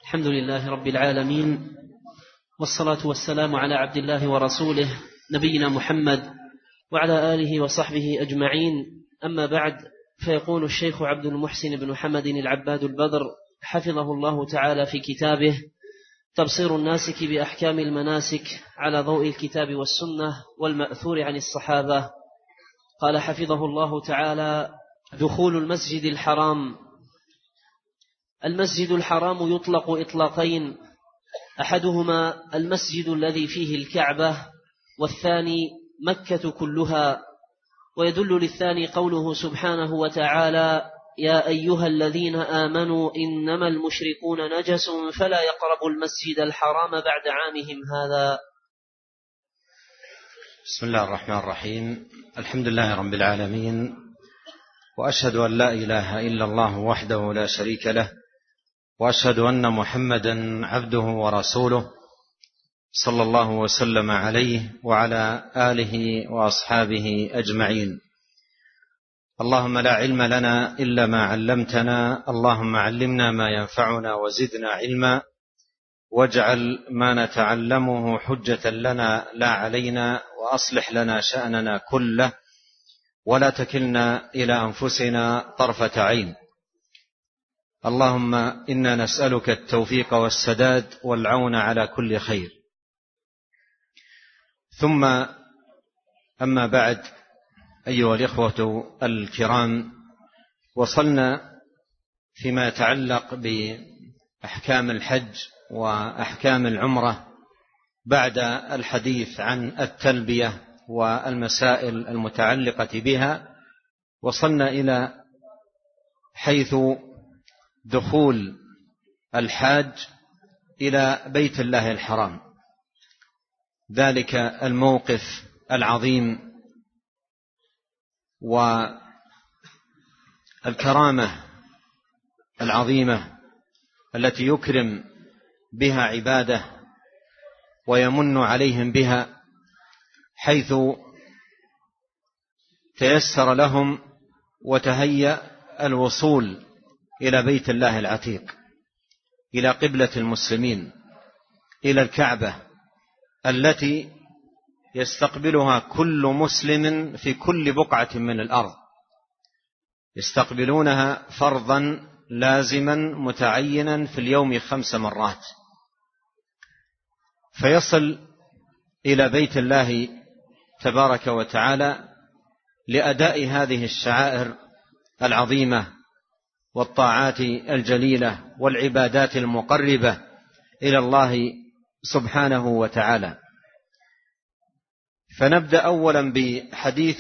الحمد لله رب العالمين، والصلاة والسلام على عبد الله ورسوله نبينا محمد وعلى آله وصحبه أجمعين. أما بعد، فيقول الشيخ عبد المحسن بن حمد العباد البدر حفظه الله تعالى في كتابه تبصير الناسك بأحكام المناسك على ضوء الكتاب والسنة والمأثور عن الصحابة، قال حفظه الله تعالى: دخول المسجد الحرام. المسجد الحرام يطلق إطلاقين، أحدهما المسجد الذي فيه الكعبة، والثاني مكة كلها. ويدل للثاني قوله سبحانه وتعالى: يا أيها الذين آمنوا إنما المشركون نجس فلا يقربوا المسجد الحرام بعد عامهم هذا. بسم الله الرحمن الرحيم. الحمد لله رب العالمين، وأشهد أن لا إله إلا الله وحده لا شريك له، وأشهد أن محمدا عبده ورسوله صلى الله وسلم عليه وعلى آله وأصحابه أجمعين. اللهم لا علم لنا إلا ما علمتنا، اللهم علمنا ما ينفعنا وزدنا علما، واجعل ما نتعلمه حجة لنا لا علينا، وأصلح لنا شأننا كله، ولا تكلنا إلى أنفسنا طرفة عين. اللهم إنا نسألك التوفيق والسداد والعون على كل خير. ثم أما بعد، أيها الإخوة الكرام، وصلنا فيما يتعلق بأحكام الحج وأحكام العمرة بعد الحديث عن التلبية والمسائل المتعلقة بها، وصلنا إلى حيث دخول الحاج إلى بيت الله الحرام، ذلك الموقف العظيم والكرامة العظيمة التي يكرم بها عباده ويمن عليهم بها، حيث تيسر لهم وتهيأ الوصول إلى بيت الله العتيق، إلى قبلة المسلمين، إلى الكعبة التي يستقبلها كل مسلم في كل بقعة من الأرض، يستقبلونها فرضا لازما متعينا في اليوم 5 مرات، فيصل إلى بيت الله تبارك وتعالى لأداء هذه الشعائر العظيمة والطاعات الجليلة والعبادات المقربة إلى الله سبحانه وتعالى. فنبدأ أولا بحديث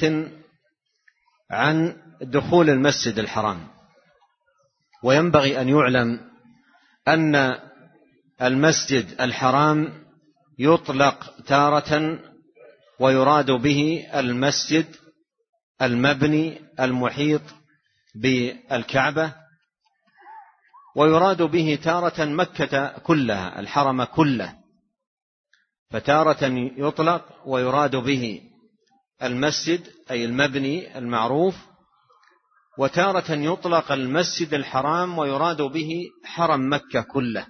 عن دخول المسجد الحرام. وينبغي أن يعلم أن المسجد الحرام يطلق تارة ويراد به المسجد المبني المحيط بالكعبة، ويراد به تارة مكة كلها، الحرم كله. فتارة يطلق ويراد به المسجد أي المبني المعروف، وتارة يطلق المسجد الحرام ويراد به حرم مكة كله،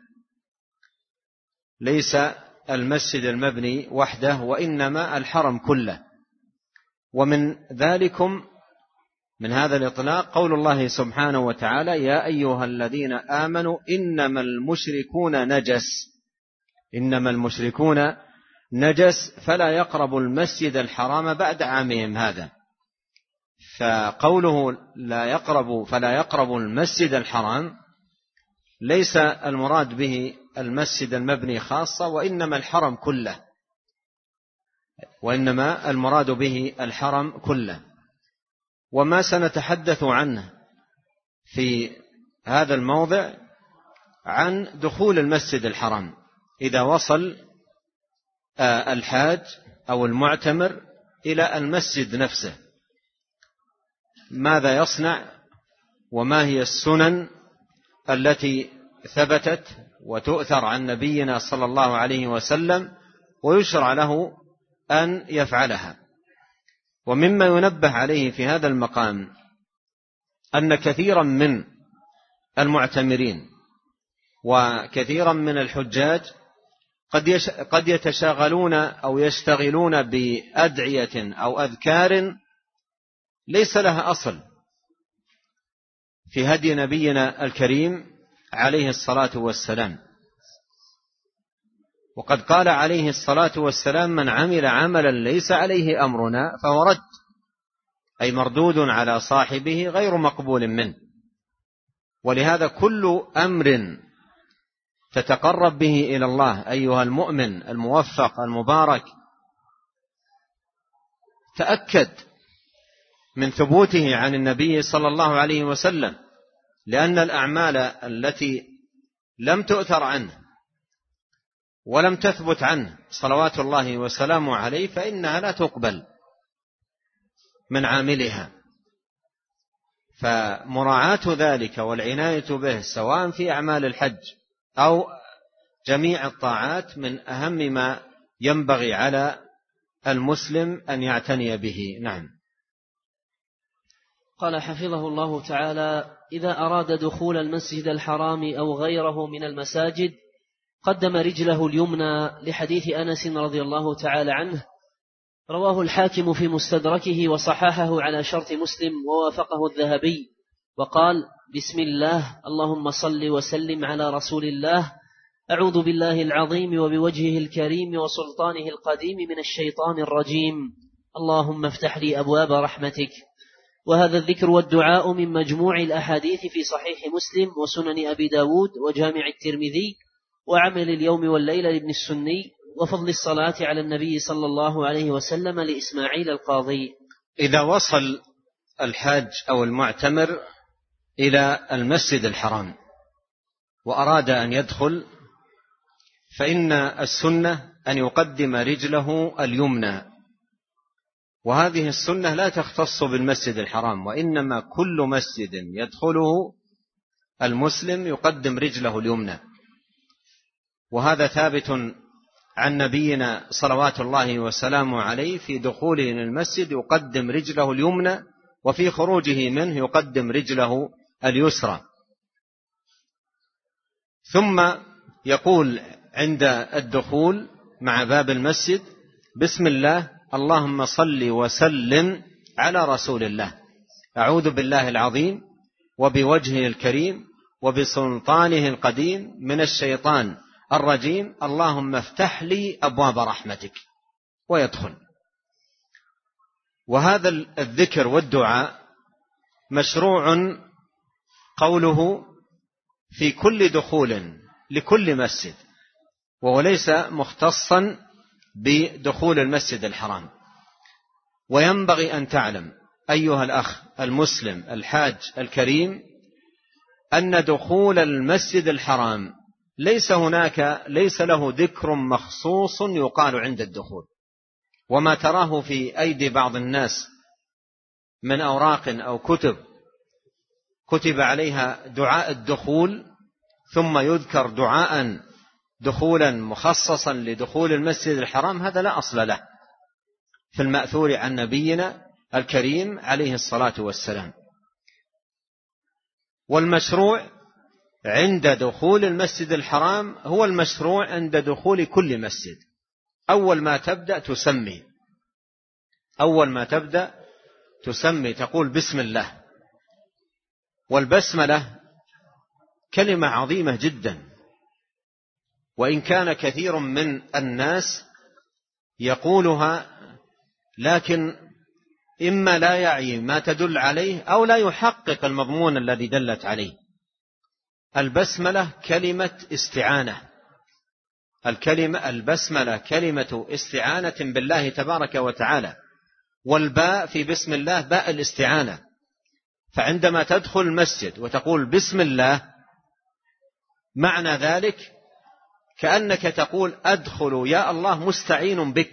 ليس المسجد المبني وحده، وإنما الحرم كله. ومن ذلكم من هذا الإطلاق قول الله سبحانه وتعالى: يا أيها الذين آمنوا إنما المشركون نجس فلا يقربوا المسجد الحرام بعد عامهم هذا. فقوله فلا يقربوا المسجد الحرام ليس المراد به المسجد المبني خاصة، وإنما الحرم كله، وإنما المراد به الحرم كله. وما سنتحدث عنه في هذا الموضع عن دخول المسجد الحرام. إذا وصل الحاج أو المعتمر إلى المسجد نفسه، ماذا يصنع، وما هي السنن التي ثبتت وتؤثر عن نبينا صلى الله عليه وسلم ويشرع له أن يفعلها. ومما ينبه عليه في هذا المقام أن كثيرا من المعتمرين وكثيرا من الحجاج قد يتشاغلون أو يشتغلون بأدعية أو أذكار ليس لها أصل في هدي نبينا الكريم عليه الصلاة والسلام. وقد قال عليه الصلاة والسلام: من عمل عملا ليس عليه أمرنا فهو رد، أي مردود على صاحبه غير مقبول منه. ولهذا كل أمر تتقرب به إلى الله أيها المؤمن الموفق المبارك تأكد من ثبوته عن النبي صلى الله عليه وسلم، لأن الأعمال التي لم تؤثر عنه ولم تثبت عنه صلوات الله وسلامه عليه فإنها لا تقبل من عاملها. فمراعاة ذلك والعناية به سواء في أعمال الحج أو جميع الطاعات من أهم ما ينبغي على المسلم أن يعتني به. نعم. قال حفظه الله تعالى: إذا أراد دخول المسجد الحرام أو غيره من المساجد قدم رجله اليمنى، لحديث أنس رضي الله تعالى عنه، رواه الحاكم في مستدركه وصححه على شرط مسلم ووافقه الذهبي، وقال: بسم الله، اللهم صل وسلم على رسول الله، أعوذ بالله العظيم وبوجهه الكريم وسلطانه القديم من الشيطان الرجيم، اللهم افتح لي أبواب رحمتك. وهذا الذكر والدعاء من مجموع الأحاديث في صحيح مسلم وسنن أبي داود وجامع الترمذي وعمل اليوم والليلة لابن السني، وفضل الصلاة على النبي صلى الله عليه وسلم لإسماعيل القاضي. إذا وصل الحاج أو المعتمر إلى المسجد الحرام وأراد أن يدخل فإن السنة أن يقدم رجله اليمنى، وهذه السنة لا تختص بالمسجد الحرام، وإنما كل مسجد يدخله المسلم يقدم رجله اليمنى. وهذا ثابت عن نبينا صلوات الله وسلامه عليه، في دخوله للمسجد يقدم رجله اليمنى، وفي خروجه منه يقدم رجله اليسرى. ثم يقول عند الدخول مع باب المسجد: بسم الله، اللهم صل وسلم على رسول الله، أعوذ بالله العظيم وبوجهه الكريم وبسلطانه القديم من الشيطان الرجيم، اللهم افتح لي أبواب رحمتك، ويدخل. وهذا الذكر والدعاء مشروع قوله في كل دخول لكل مسجد، وهو ليس مختصا بدخول المسجد الحرام. وينبغي أن تعلم أيها الأخ المسلم الحاج الكريم أن دخول المسجد الحرام ليس له ذكر مخصوص يقال عند الدخول. وما تراه في أيدي بعض الناس من أوراق أو كتب عليها دعاء الدخول، ثم يذكر دعاء دخولا مخصصا لدخول المسجد الحرام، هذا لا أصل له في المأثور عن نبينا الكريم عليه الصلاة والسلام. والمشروع عند دخول المسجد الحرام هو المشروع عند دخول كل مسجد. أول ما تبدأ تسمي تقول بسم الله. والبسملة كلمة عظيمة جدا، وإن كان كثير من الناس يقولها لكن إما لا يعي ما تدل عليه أو لا يحقق المضمون الذي دلت عليه. البسملة كلمة استعانة، البسملة كلمة استعانة بالله تبارك وتعالى، والباء في بسم الله باء الاستعانة. فعندما تدخل المسجد وتقول بسم الله، معنى ذلك كأنك تقول أدخل يا الله مستعين بك،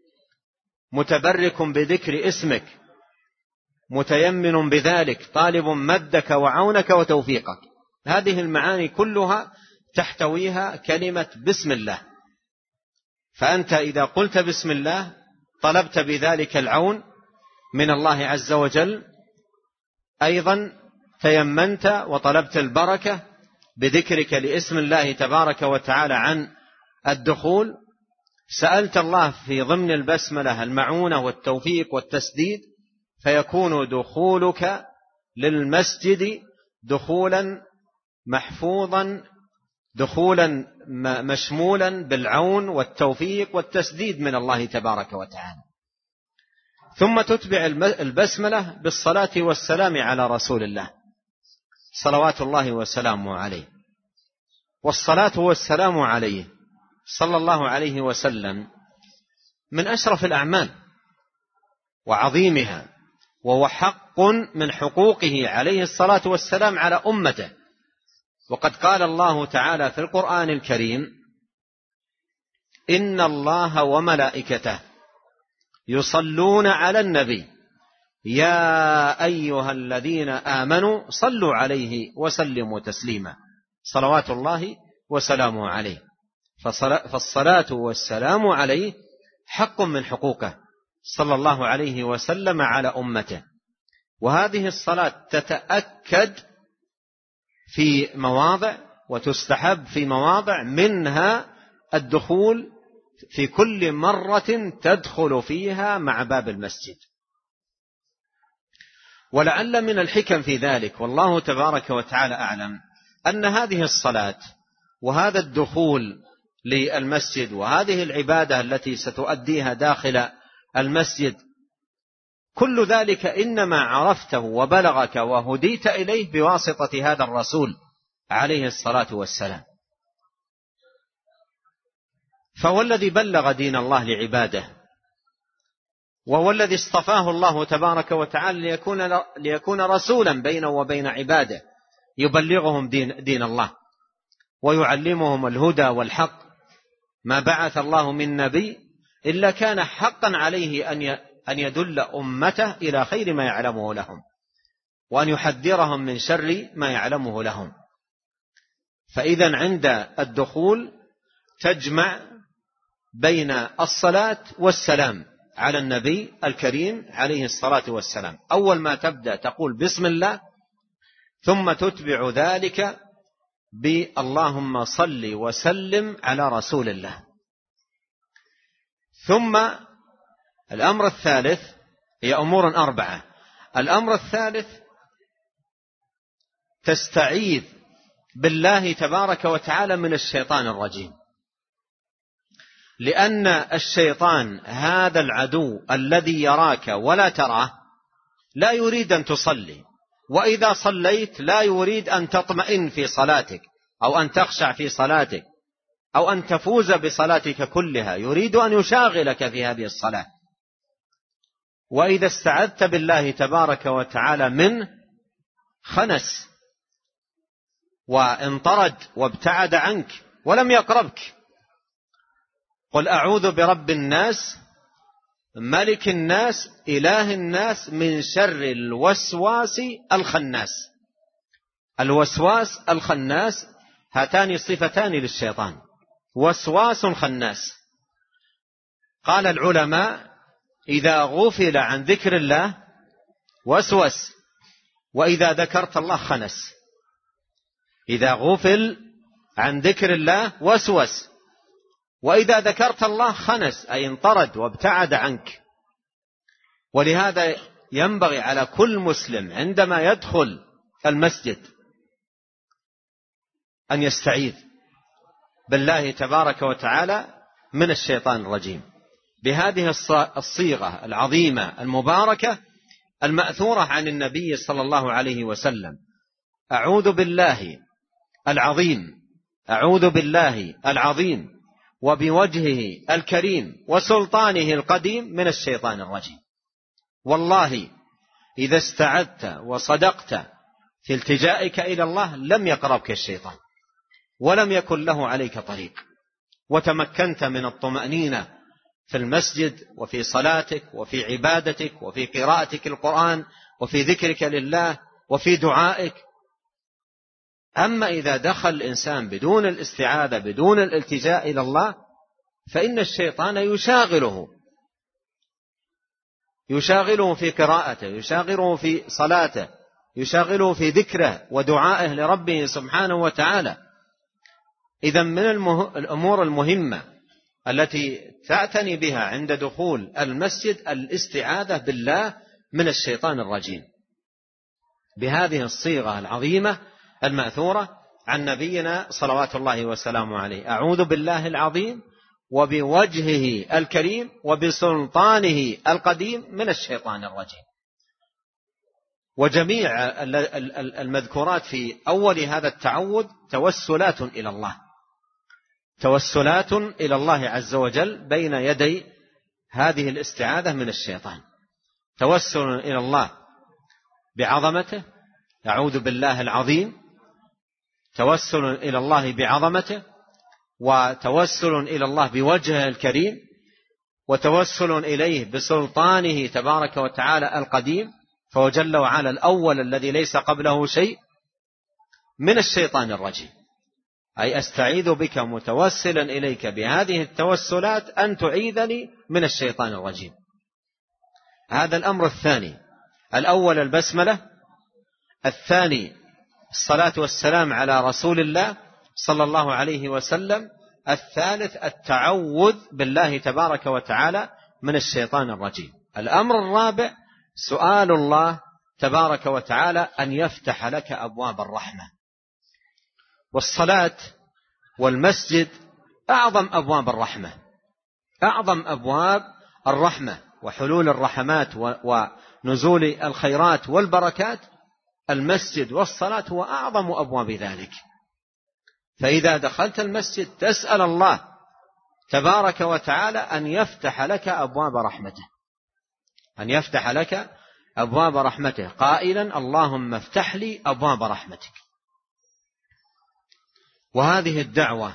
متبرك بذكر اسمك، متيمن بذلك، طالب مدك وعونك وتوفيقك. هذه المعاني كلها تحتويها كلمة بسم الله. فأنت إذا قلت بسم الله طلبت بذلك العون من الله عز وجل، أيضا تيمنت وطلبت البركة بذكرك لاسم الله تبارك وتعالى عن الدخول، سألت الله في ضمن البسملة المعونة والتوفيق والتسديد، فيكون دخولك للمسجد دخولا محفوظا، دخولا مشمولا بالعون والتوفيق والتسديد من الله تبارك وتعالى. ثم تتبع البسملة بالصلاة والسلام على رسول الله صلوات الله وسلامه عليه. والصلاة والسلام عليه صلى الله عليه وسلم من أشرف الأعمال وعظيمها، وهو حق من حقوقه عليه الصلاة والسلام على أمته. وقد قال الله تعالى في القرآن الكريم: إن الله وملائكته يصلون على النبي يا أيها الذين آمنوا صلوا عليه وسلموا تسليما، صلوات الله وسلامه عليه. فالصلاة والسلام عليه حق من حقوقه صلى الله عليه وسلم على أمته. وهذه الصلاة تتأكد في مواضع وتستحب في مواضع، منها الدخول في كل مرة تدخل فيها مع باب المسجد. ولعل من الحكم في ذلك والله تبارك وتعالى أعلم أن هذه الصلاة وهذا الدخول للمسجد وهذه العبادة التي ستؤديها داخل المسجد، كل ذلك إنما عرفته وبلغك وهديت إليه بواسطة هذا الرسول عليه الصلاة والسلام. فهو الذي بلغ دين الله لعباده، وهو الذي اصطفاه الله تبارك وتعالى ليكون رسولا بينه وبين عباده، يبلغهم دين الله ويعلمهم الهدى والحق. ما بعث الله من نبي إلا كان حقا عليه أن يدل أمته إلى خير ما يعلمه لهم، وأن يحذرهم من شر ما يعلمه لهم. فإذا عند الدخول تجمع بين الصلاة والسلام على النبي الكريم عليه الصلاة والسلام. أول ما تبدأ تقول بسم الله، ثم تتبع ذلك باللهم صل وسلم على رسول الله. ثم الأمر الثالث، هي أمور 4. الأمر الثالث تستعيذ بالله تبارك وتعالى من الشيطان الرجيم، لأن الشيطان هذا العدو الذي يراك ولا تراه لا يريد أن تصلي، وإذا صليت لا يريد أن تطمئن في صلاتك أو أن تخشع في صلاتك أو أن تفوز بصلاتك كلها، يريد أن يشاغلك في هذه الصلاة. وإذا استعذت بالله تبارك وتعالى منه خنس وانطرد وابتعد عنك ولم يقربك. قل أعوذ برب الناس ملك الناس إله الناس من شر الوسواس الخناس. الوسواس الخناس هاتان صفتان للشيطان، وسواس خناس. قال العلماء: إذا غفل عن ذكر الله وسوس، وإذا ذكرت الله خنس. إذا غفل عن ذكر الله وسوس، وإذا ذكرت الله خنس، أي انطرد وابتعد عنك. ولهذا ينبغي على كل مسلم عندما يدخل المسجد أن يستعيذ بالله تبارك وتعالى من الشيطان الرجيم بهذه الصيغة العظيمة المباركة المأثورة عن النبي صلى الله عليه وسلم: أعوذ بالله العظيم، أعوذ بالله العظيم وبوجهه الكريم وسلطانه القديم من الشيطان الرجيم. والله إذا استعذت وصدقت في التجائك إلى الله لم يقربك الشيطان ولم يكن له عليك طريق، وتمكنت من الطمأنينة في المسجد وفي صلاتك وفي عبادتك وفي قراءتك القرآن وفي ذكرك لله وفي دعائك. أما إذا دخل الإنسان بدون الاستعاذة بدون الالتجاء إلى الله فإن الشيطان يشاغله في قراءته، يشاغله في صلاته، يشغله في ذكره ودعائه لربه سبحانه وتعالى. إذن من الأمور المهمة التي تعتني بها عند دخول المسجد الاستعاذة بالله من الشيطان الرجيم بهذه الصيغة العظيمة المأثورة عن نبينا صلوات الله وسلامه عليه: أعوذ بالله العظيم وبوجهه الكريم وبسلطانه القديم من الشيطان الرجيم. وجميع المذكورات في أول هذا التعوذ توسلات إلى الله، توسلات إلى الله عز وجل بين يدي هذه الاستعاذة من الشيطان. توسل إلى الله بعظمته، أعوذ بالله العظيم، توسل إلى الله بعظمته، وتوسل إلى الله بوجهه الكريم، وتوسل إليه بسلطانه تبارك وتعالى القديم، فهو جل وعلا الأول الذي ليس قبله شيء، من الشيطان الرجيم. أي أستعيذ بك متوسلا إليك بهذه التوسلات أن تعيذني من الشيطان الرجيم. هذا الأمر الثاني. الأول البسملة، الثاني الصلاة والسلام على رسول الله صلى الله عليه وسلم، الثالث التعوذ بالله تبارك وتعالى من الشيطان الرجيم. الأمر الرابع سؤال الله تبارك وتعالى أن يفتح لك أبواب الرحمة. والصلاة والمسجد أعظم أبواب الرحمة، أعظم أبواب الرحمة وحلول الرحمات ونزول الخيرات والبركات. المسجد والصلاة هو أعظم أبواب ذلك. فإذا دخلت المسجد تسأل الله تبارك وتعالى أن يفتح لك أبواب رحمته، أن يفتح لك أبواب رحمته، قائلا: اللهم افتح لي أبواب رحمتك. وهذه الدعوة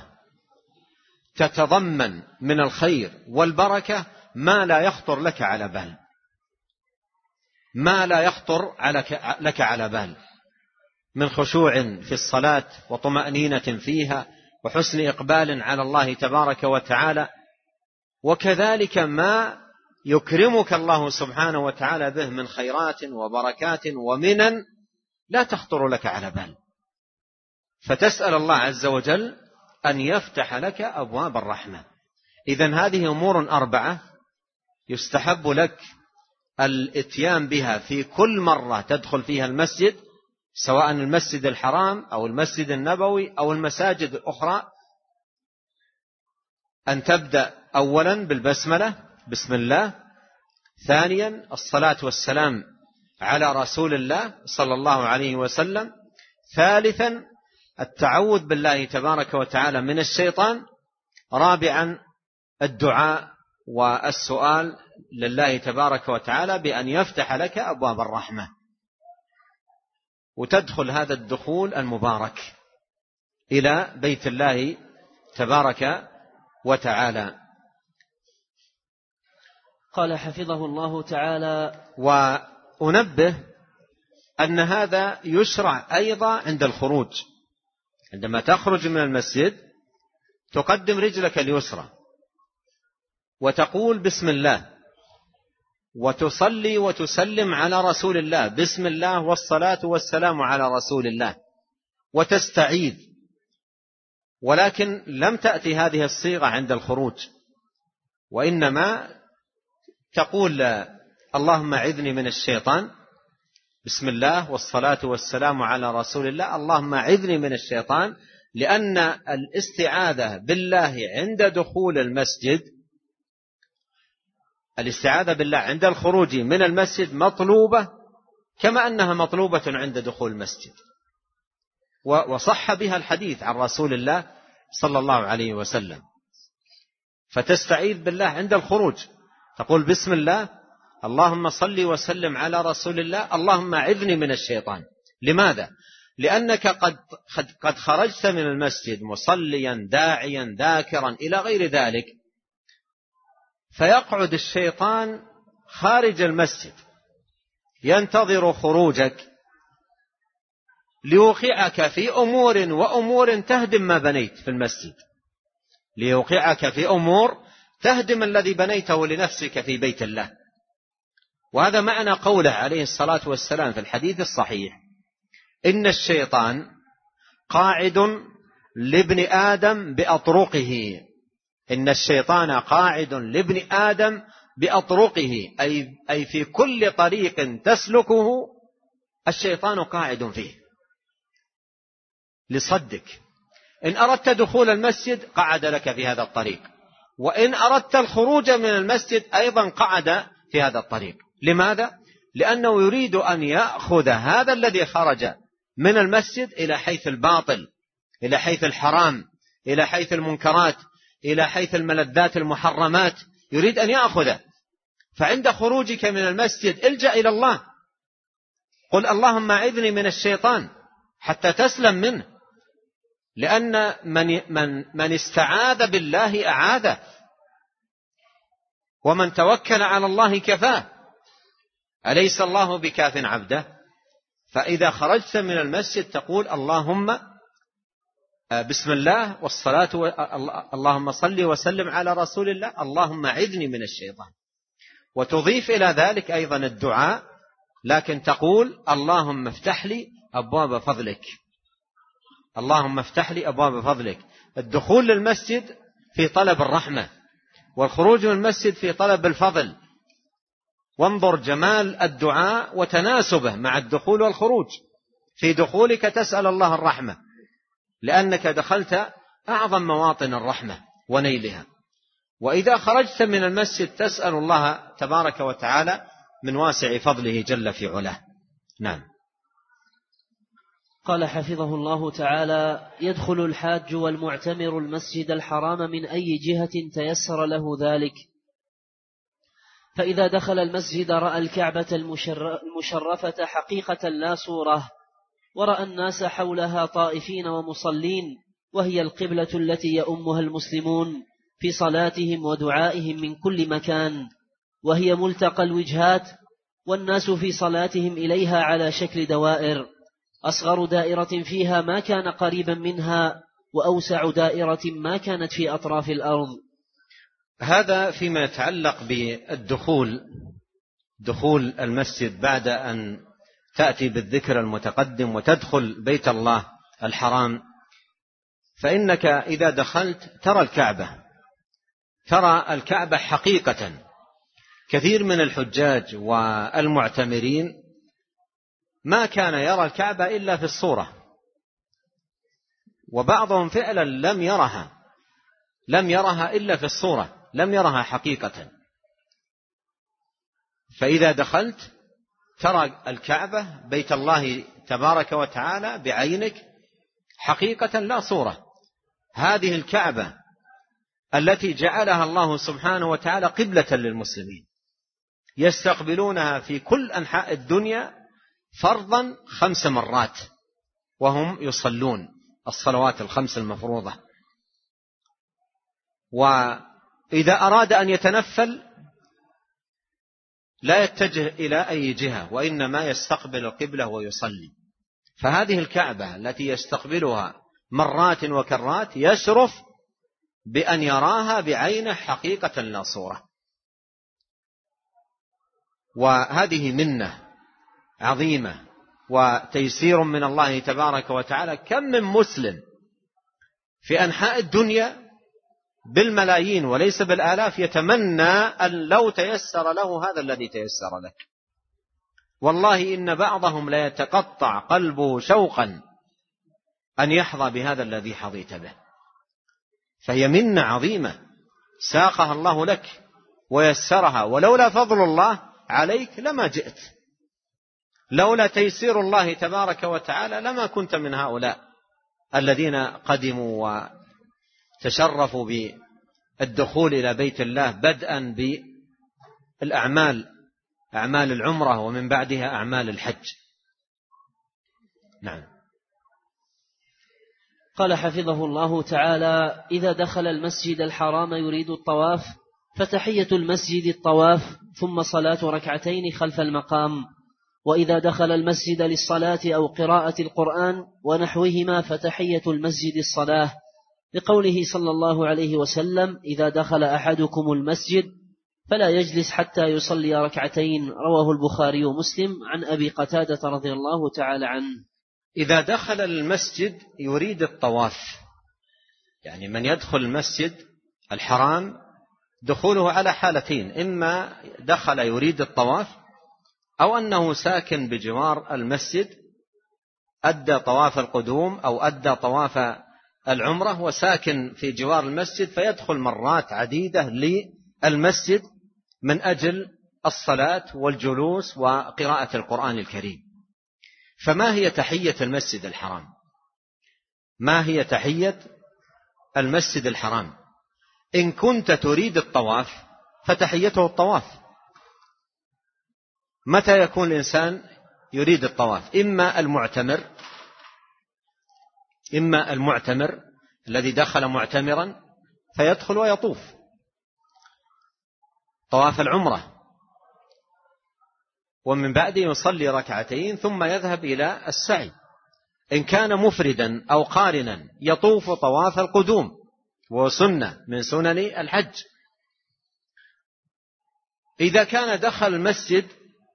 تتضمن من الخير والبركة ما لا يخطر لك على بال، ما لا يخطر لك على بال من خشوع في الصلاة وطمأنينة فيها وحسن إقبال على الله تبارك وتعالى، وكذلك ما يكرمك الله سبحانه وتعالى به من خيرات وبركات ومنن لا تخطر لك على بال. فتسأل الله عز وجل أن يفتح لك أبواب الرحمة. إذن هذه أمور 4 يستحب لك الاتيان بها في كل مرة تدخل فيها المسجد، سواء المسجد الحرام أو المسجد النبوي أو المساجد الأخرى. أن تبدأ أولا بالبسملة، بسم الله. ثانيا الصلاة والسلام على رسول الله صلى الله عليه وسلم. ثالثا التعوذ بالله تبارك وتعالى من الشيطان. رابعا الدعاء والسؤال لله تبارك وتعالى بأن يفتح لك أبواب الرحمة، وتدخل هذا الدخول المبارك إلى بيت الله تبارك وتعالى. قال حفظه الله تعالى: وأنبه أن هذا يشرع أيضا عند الخروج. عندما تخرج من المسجد تقدم رجلك اليسرى وتقول بسم الله، وتصلي وتسلم على رسول الله، بسم الله والصلاة والسلام على رسول الله، وتستعيذ. ولكن لم تأتي هذه الصيغة عند الخروج، وإنما تقول اللهم أعذني من الشيطان، بسم الله والصلاة والسلام على رسول الله، اللهم أعذني من الشيطان. لأن الاستعاذة بالله عند دخول المسجد، الاستعاذة بالله عند الخروج من المسجد مطلوبة كما أنها مطلوبة عند دخول المسجد، وصح بها الحديث عن رسول الله صلى الله عليه وسلم. فتستعيذ بالله عند الخروج، تقول بسم الله، اللهم صل وسلم على رسول الله، اللهم أعذني من الشيطان. لماذا؟ لأنك قد خرجت من المسجد مصليا داعيا ذاكرا إلى غير ذلك، فيقعد الشيطان خارج المسجد ينتظر خروجك ليوقعك في أمور تهدم ما بنيت في المسجد، ليوقعك في أمور تهدم الذي بنيته لنفسك في بيت الله. وهذا معنى قوله عليه الصلاة والسلام في الحديث الصحيح: إن الشيطان قاعد لابن آدم بأطرقه. إن الشيطان قاعد لابن آدم بأطرقه، أي في كل طريق تسلكه الشيطان قاعد فيه لصدك. إن أردت دخول المسجد قعد لك في هذا الطريق، وإن أردت الخروج من المسجد أيضا قعد في هذا الطريق. لماذا؟ لأنه يريد أن يأخذ هذا الذي خرج من المسجد إلى حيث الباطل، إلى حيث الحرام، إلى حيث المنكرات، إلى حيث الملذات المحرمات، يريد أن يأخذه. فعند خروجك من المسجد الجأ إلى الله، قل اللهم أعذني من الشيطان حتى تسلم منه، لأن من استعاذ بالله أعاذه، ومن توكل على الله كفاه، أليس الله بكاف عبده؟ فإذا خرجت من المسجد تقول اللهم بسم الله والصلاة اللهم صل وسلم على رسول الله، اللهم أعذني من الشيطان. وتضيف إلى ذلك أيضا الدعاء، لكن تقول اللهم افتح لي أبواب فضلك، اللهم افتح لي أبواب فضلك. الدخول للمسجد في طلب الرحمة، والخروج من المسجد في طلب الفضل. وانظر جمال الدعاء وتناسبه مع الدخول والخروج. في دخولك تسأل الله الرحمة، لأنك دخلت أعظم مواطن الرحمة ونيلها، وإذا خرجت من المسجد تسأل الله تبارك وتعالى من واسع فضله جل في علاه. نعم. قال حفظه الله تعالى: يدخل الحاج والمعتمر المسجد الحرام من أي جهة تيسر له ذلك، فإذا دخل المسجد رأى الكعبة المشرفة حقيقة لا صورة، ورأى الناس حولها طائفين ومصلين، وهي القبلة التي يؤمها المسلمون في صلاتهم ودعائهم من كل مكان، وهي ملتقى الوجهات، والناس في صلاتهم إليها على شكل دوائر، أصغر دائرة فيها ما كان قريبا منها، وأوسع دائرة ما كانت في أطراف الأرض. هذا فيما يتعلق بالدخول، دخول المسجد بعد أن تأتي بالذكر المتقدم وتدخل بيت الله الحرام. فإنك إذا دخلت ترى الكعبة حقيقة. كثير من الحجاج والمعتمرين ما كان يرى الكعبة إلا في الصورة، وبعضهم فعلا لم يرها إلا في الصورة، لم يرها حقيقة. فإذا دخلت ترى الكعبة بيت الله تبارك وتعالى بعينك حقيقة لا صورة. هذه الكعبة التي جعلها الله سبحانه وتعالى قبلة للمسلمين، يستقبلونها في كل أنحاء الدنيا فرضا 5 مرات وهم يصلون الصلوات ال5 المفروضة. وإذا أراد أن يتنفل لا يتجه إلى أي جهة، وإنما يستقبل القبلة ويصلي. فهذه الكعبة التي يستقبلها مرات وكرات يشرف بأن يراها بعينه حقيقة لا صورة. وهذه منة عظيمة وتيسير من الله تبارك وتعالى. كم من مسلم في أنحاء الدنيا بالملايين وليس بالآلاف يتمنى أن لو تيسر له هذا الذي تيسر لك. والله إن بعضهم لا يتقطع قلبه شوقا أن يحظى بهذا الذي حظيت به. فهي منة عظيمة ساقها الله لك ويسرها، ولولا فضل الله عليك لما جئت، لولا تيسير الله تبارك وتعالى لما كنت من هؤلاء الذين قدموا وتشرفوا بالدخول إلى بيت الله، بدءا بالأعمال، أعمال العمرة، ومن بعدها أعمال الحج. نعم. قال حفظه الله تعالى: إذا دخل المسجد الحرام يريد الطواف، فتحية المسجد الطواف، ثم صلاة ركعتين خلف المقام. وإذا دخل المسجد للصلاة أو قراءة القرآن ونحوهما فتحية المسجد الصلاة، لقوله صلى الله عليه وسلم: إذا دخل أحدكم المسجد فلا يجلس حتى يصلي ركعتين. رواه البخاري ومسلم عن أبي قتادة رضي الله تعالى عنه. إذا دخل المسجد يريد الطواف، يعني من يدخل المسجد الحرام دخوله على حالتين: إما دخل يريد الطواف، أو أنه ساكن بجوار المسجد أدى طواف القدوم أو أدى طواف العمرة وساكن في جوار المسجد، فيدخل مرات عديدة للمسجد من أجل الصلاة والجلوس وقراءة القرآن الكريم. فما هي تحية المسجد الحرام؟ ما هي تحية المسجد الحرام؟ إن كنت تريد الطواف فتحيته الطواف. متى يكون الإنسان يريد الطواف؟ إما المعتمر الذي دخل معتمرا فيدخل ويطوف طواف العمرة، ومن بعد يصلي ركعتين ثم يذهب إلى السعي. إن كان مفردا أو قارنا يطوف طواف القدوم، وسنة من سنن الحج. إذا كان دخل المسجد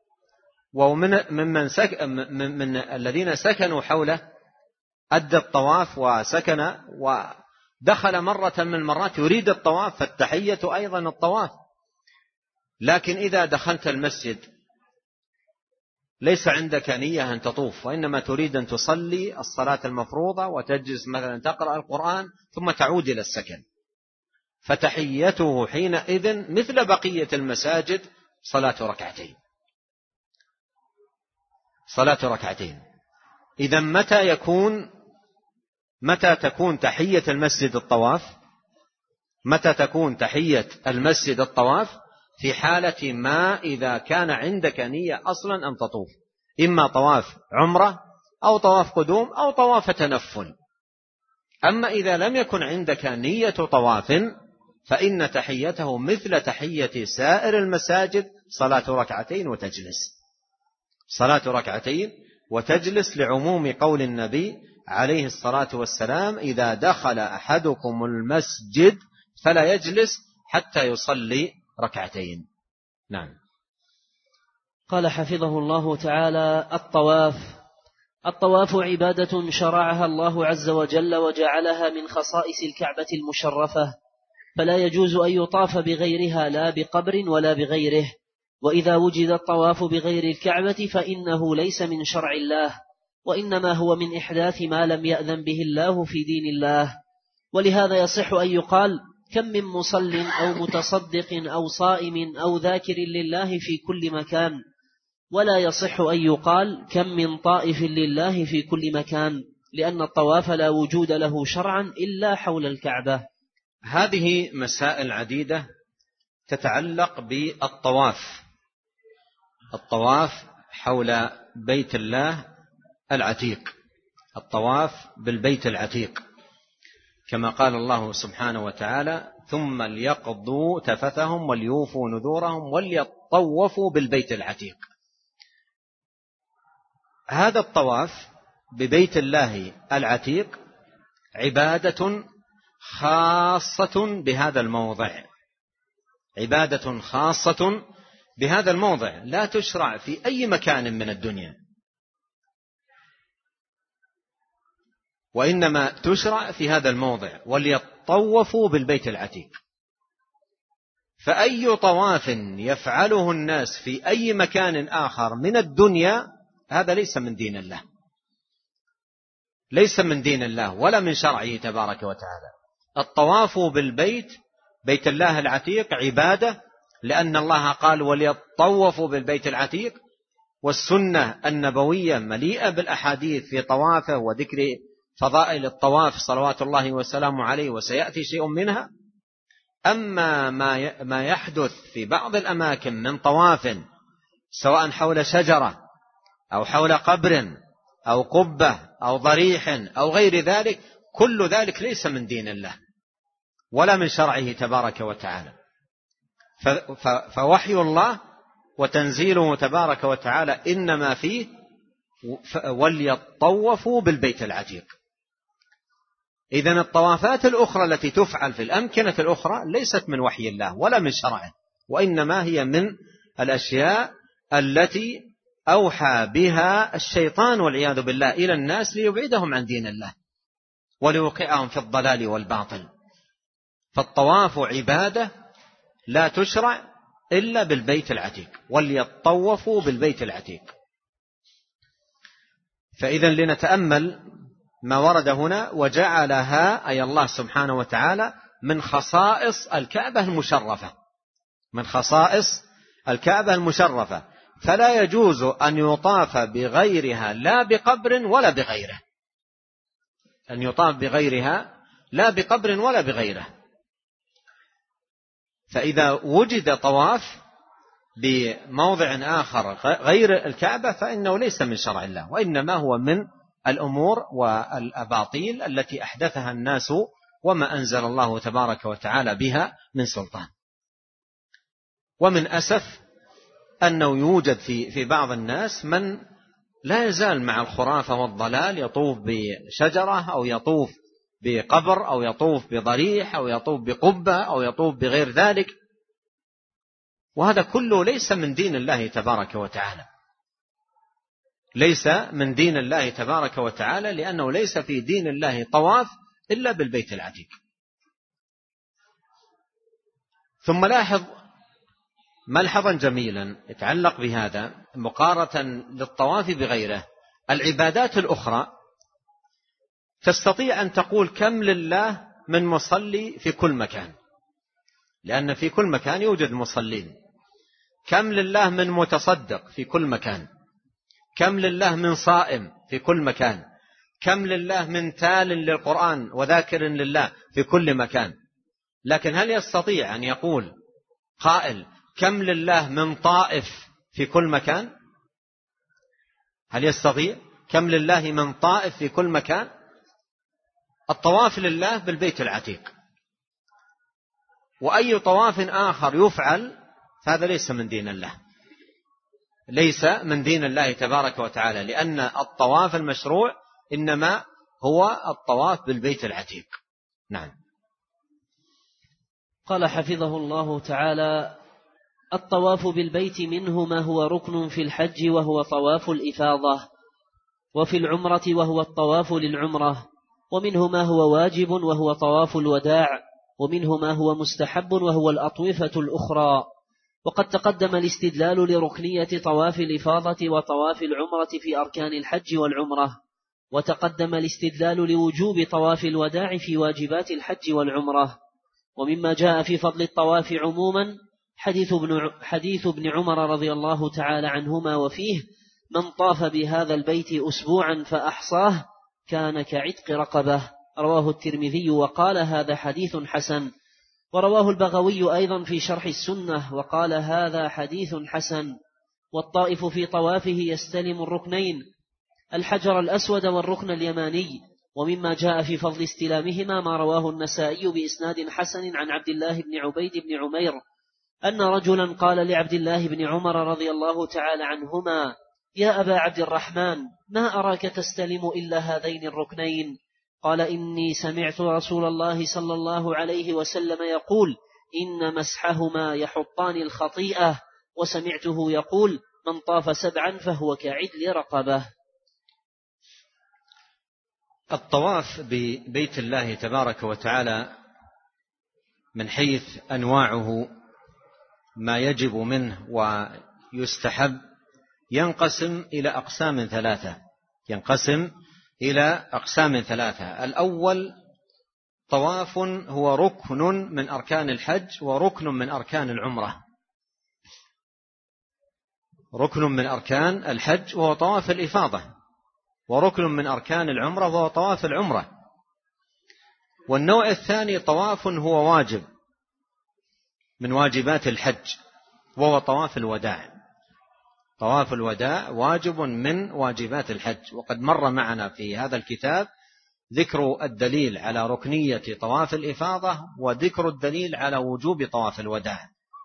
من الذين سكنوا حوله أدى الطواف وسكن ودخل مرة من المرات يريد الطواف، فالتحية أيضا الطواف. لكن إذا دخلت المسجد ليس عندك نية أن تطوف، وإنما تريد أن تصلي الصلاة المفروضة وتجلس مثلا تقرأ القرآن ثم تعود إلى السكن، فتحيته حينئذ مثل بقية المساجد صلاة ركعتين. إذا متى تكون تحية المسجد الطواف؟ متى تكون تحية المسجد الطواف؟ في حالة ما إذا كان عندك نية أصلا أن تطوف، إما طواف عمرة أو طواف قدوم أو طواف تنفل. أما إذا لم يكن عندك نية طواف فإن تحيته مثل تحية سائر المساجد، صلاة ركعتين وتجلس، لعموم قول النبي عليه الصلاة والسلام: إذا دخل أحدكم المسجد فلا يجلس حتى يصلي ركعتين. نعم. قال حفظه الله تعالى: الطواف عبادة شرعها الله عز وجل وجعلها من خصائص الكعبة المشرفة، فلا يجوز أن يطاف بغيرها لا بقبر ولا بغيره. وإذا وجد الطواف بغير الكعبة فإنه ليس من شرع الله، وإنما هو من إحداث ما لم يأذن به الله في دين الله. ولهذا يصح أن يقال: كم من مصل أو متصدق أو صائم أو ذاكر لله في كل مكان، ولا يصح أن يقال: كم من طائف لله في كل مكان، لأن الطواف لا وجود له شرعا إلا حول الكعبة. هذه مسائل عديدة تتعلق بالطواف، الطواف حول بيت الله العتيق، الطواف بالبيت العتيق، كما قال الله سبحانه وتعالى: ثم ليقضوا تفثهم وليوفوا نذورهم وليطوفوا بالبيت العتيق. هذا الطواف ببيت الله العتيق عبادة خاصة بهذا الموضع، عبادة خاصة بهذا الموضع، لا تشرع في أي مكان من الدنيا، وإنما تشرع في هذا الموضع: وليطوفوا بالبيت العتيق. فأي طواف يفعله الناس في أي مكان آخر من الدنيا هذا ليس من دين الله، ليس من دين الله ولا من شرعه تبارك وتعالى. الطواف بيت الله العتيق عبادة، لأن الله قال: وليطوفوا بالبيت العتيق، والسنة النبوية مليئة بالأحاديث في طوافه وذكر فضائل الطواف صلوات الله وسلامه عليه، وسيأتي شيء منها. أما ما يحدث في بعض الأماكن من طواف سواء حول شجرة أو حول قبر أو قبة أو ضريح أو غير ذلك، كل ذلك ليس من دين الله ولا من شرعه تبارك وتعالى. فوحي الله وتنزيله تبارك وتعالى إنما فيه وليطوفوا بالبيت العتيق. إذن الطوافات الأخرى التي تفعل في الأمكنة الأخرى ليست من وحي الله ولا من شرعه، وإنما هي من الأشياء التي أوحى بها الشيطان والعياذ بالله إلى الناس ليبعدهم عن دين الله وليوقعهم في الضلال والباطل. فالطواف عبادة لا تشرع إلا بالبيت العتيق، وليطوفوا بالبيت العتيق. فإذا لنتأمل ما ورد هنا: وجعلها أي الله سبحانه وتعالى من خصائص الكعبة المشرفة، من خصائص الكعبة المشرفة، فلا يجوز أن يطاف بغيرها لا بقبر ولا بغيره، أن يطاف بغيرها لا بقبر ولا بغيره. فإذا وجد طواف بموضع آخر غير الكعبة فإنه ليس من شرع الله، وإنما هو من الأمور والأباطيل التي أحدثها الناس وما أنزل الله تبارك وتعالى بها من سلطان. ومن أسف أنه يوجد في بعض الناس من لا يزال مع الخرافة والضلال، يطوف بشجرة أو يطوف بقبر أو يطوف بضريح أو يطوف بقبة أو يطوف بغير ذلك، وهذا كله ليس من دين الله تبارك وتعالى، ليس من دين الله تبارك وتعالى، لأنه ليس في دين الله طواف إلا بالبيت العتيق. ثم لاحظ ملحظا جميلا يتعلق بهذا مقارنة للطواف بغيره. العبادات الأخرى تستطيع أن تقول كم لله من مصلي في كل مكان، لأن في كل مكان يوجد مصلين. كم لله من متصدق في كل مكان، كم لله من صائم في كل مكان، كم لله من تال للقرآن وذاكر لله في كل مكان. لكن هل يستطيع أن يقول قائل كم لله من طائف في كل مكان؟ هل يستطيع؟ كم لله من طائف في كل مكان؟ الطواف لله بالبيت العتيق، وأي طواف آخر يفعل هذا ليس من دين الله، ليس من دين الله تبارك وتعالى، لأن الطواف المشروع إنما هو الطواف بالبيت العتيق. نعم. قال حفظه الله تعالى: الطواف بالبيت منه ما هو ركن في الحج وهو طواف الإفاضة، وفي العمرة وهو الطواف للعمرة، ومنه ما هو واجب وهو طواف الوداع، ومنه ما هو مستحب وهو الأطوفة الأخرى. وقد تقدم الاستدلال لركنية طواف الإفاضة وطواف العمرة في أركان الحج والعمرة، وتقدم الاستدلال لوجوب طواف الوداع في واجبات الحج والعمرة. ومما جاء في فضل الطواف عموما حديث ابن عمر رضي الله تعالى عنهما، وفيه: من طاف بهذا البيت أسبوعا فأحصاه كان كعتق رقبة. رواه الترمذي وقال: هذا حديث حسن. ورواه البغوي أيضا في شرح السنة وقال: هذا حديث حسن. والطائف في طوافه يستلم الركنين، الحجر الأسود والركن اليماني. ومما جاء في فضل استلامهما ما رواه النسائي بإسناد حسن عن عبد الله بن عبيد بن عمير أن رجلا قال لعبد الله بن عمر رضي الله تعالى عنهما: يا أبا عبد الرحمن، ما أراك تستلم إلا هذين الركنين؟ قال: إني سمعت رسول الله صلى الله عليه وسلم يقول: إن مسحهما يحطان الخطيئة، وسمعته يقول: من طاف 7 فهو كعدل رقبة. الطواف ببيت الله تبارك وتعالى من حيث أنواعه ما يجب منه ويستحب ينقسم إلى أقسام ثلاثة. الأول طواف هو ركن من أركان الحج وركن من أركان العمرة، ركن من أركان الحج وهو طواف الإفاضة، وركن من أركان العمرة وهو طواف العمرة. والنوع الثاني طواف هو واجب من واجبات الحج وهو طواف الوداع. طواف الوداع واجب من واجبات الحج، وقد مر معنا في هذا الكتاب ذكر الدليل على ركنية طواف الإفاضة وذكر الدليل على وجوب طواف الوداع.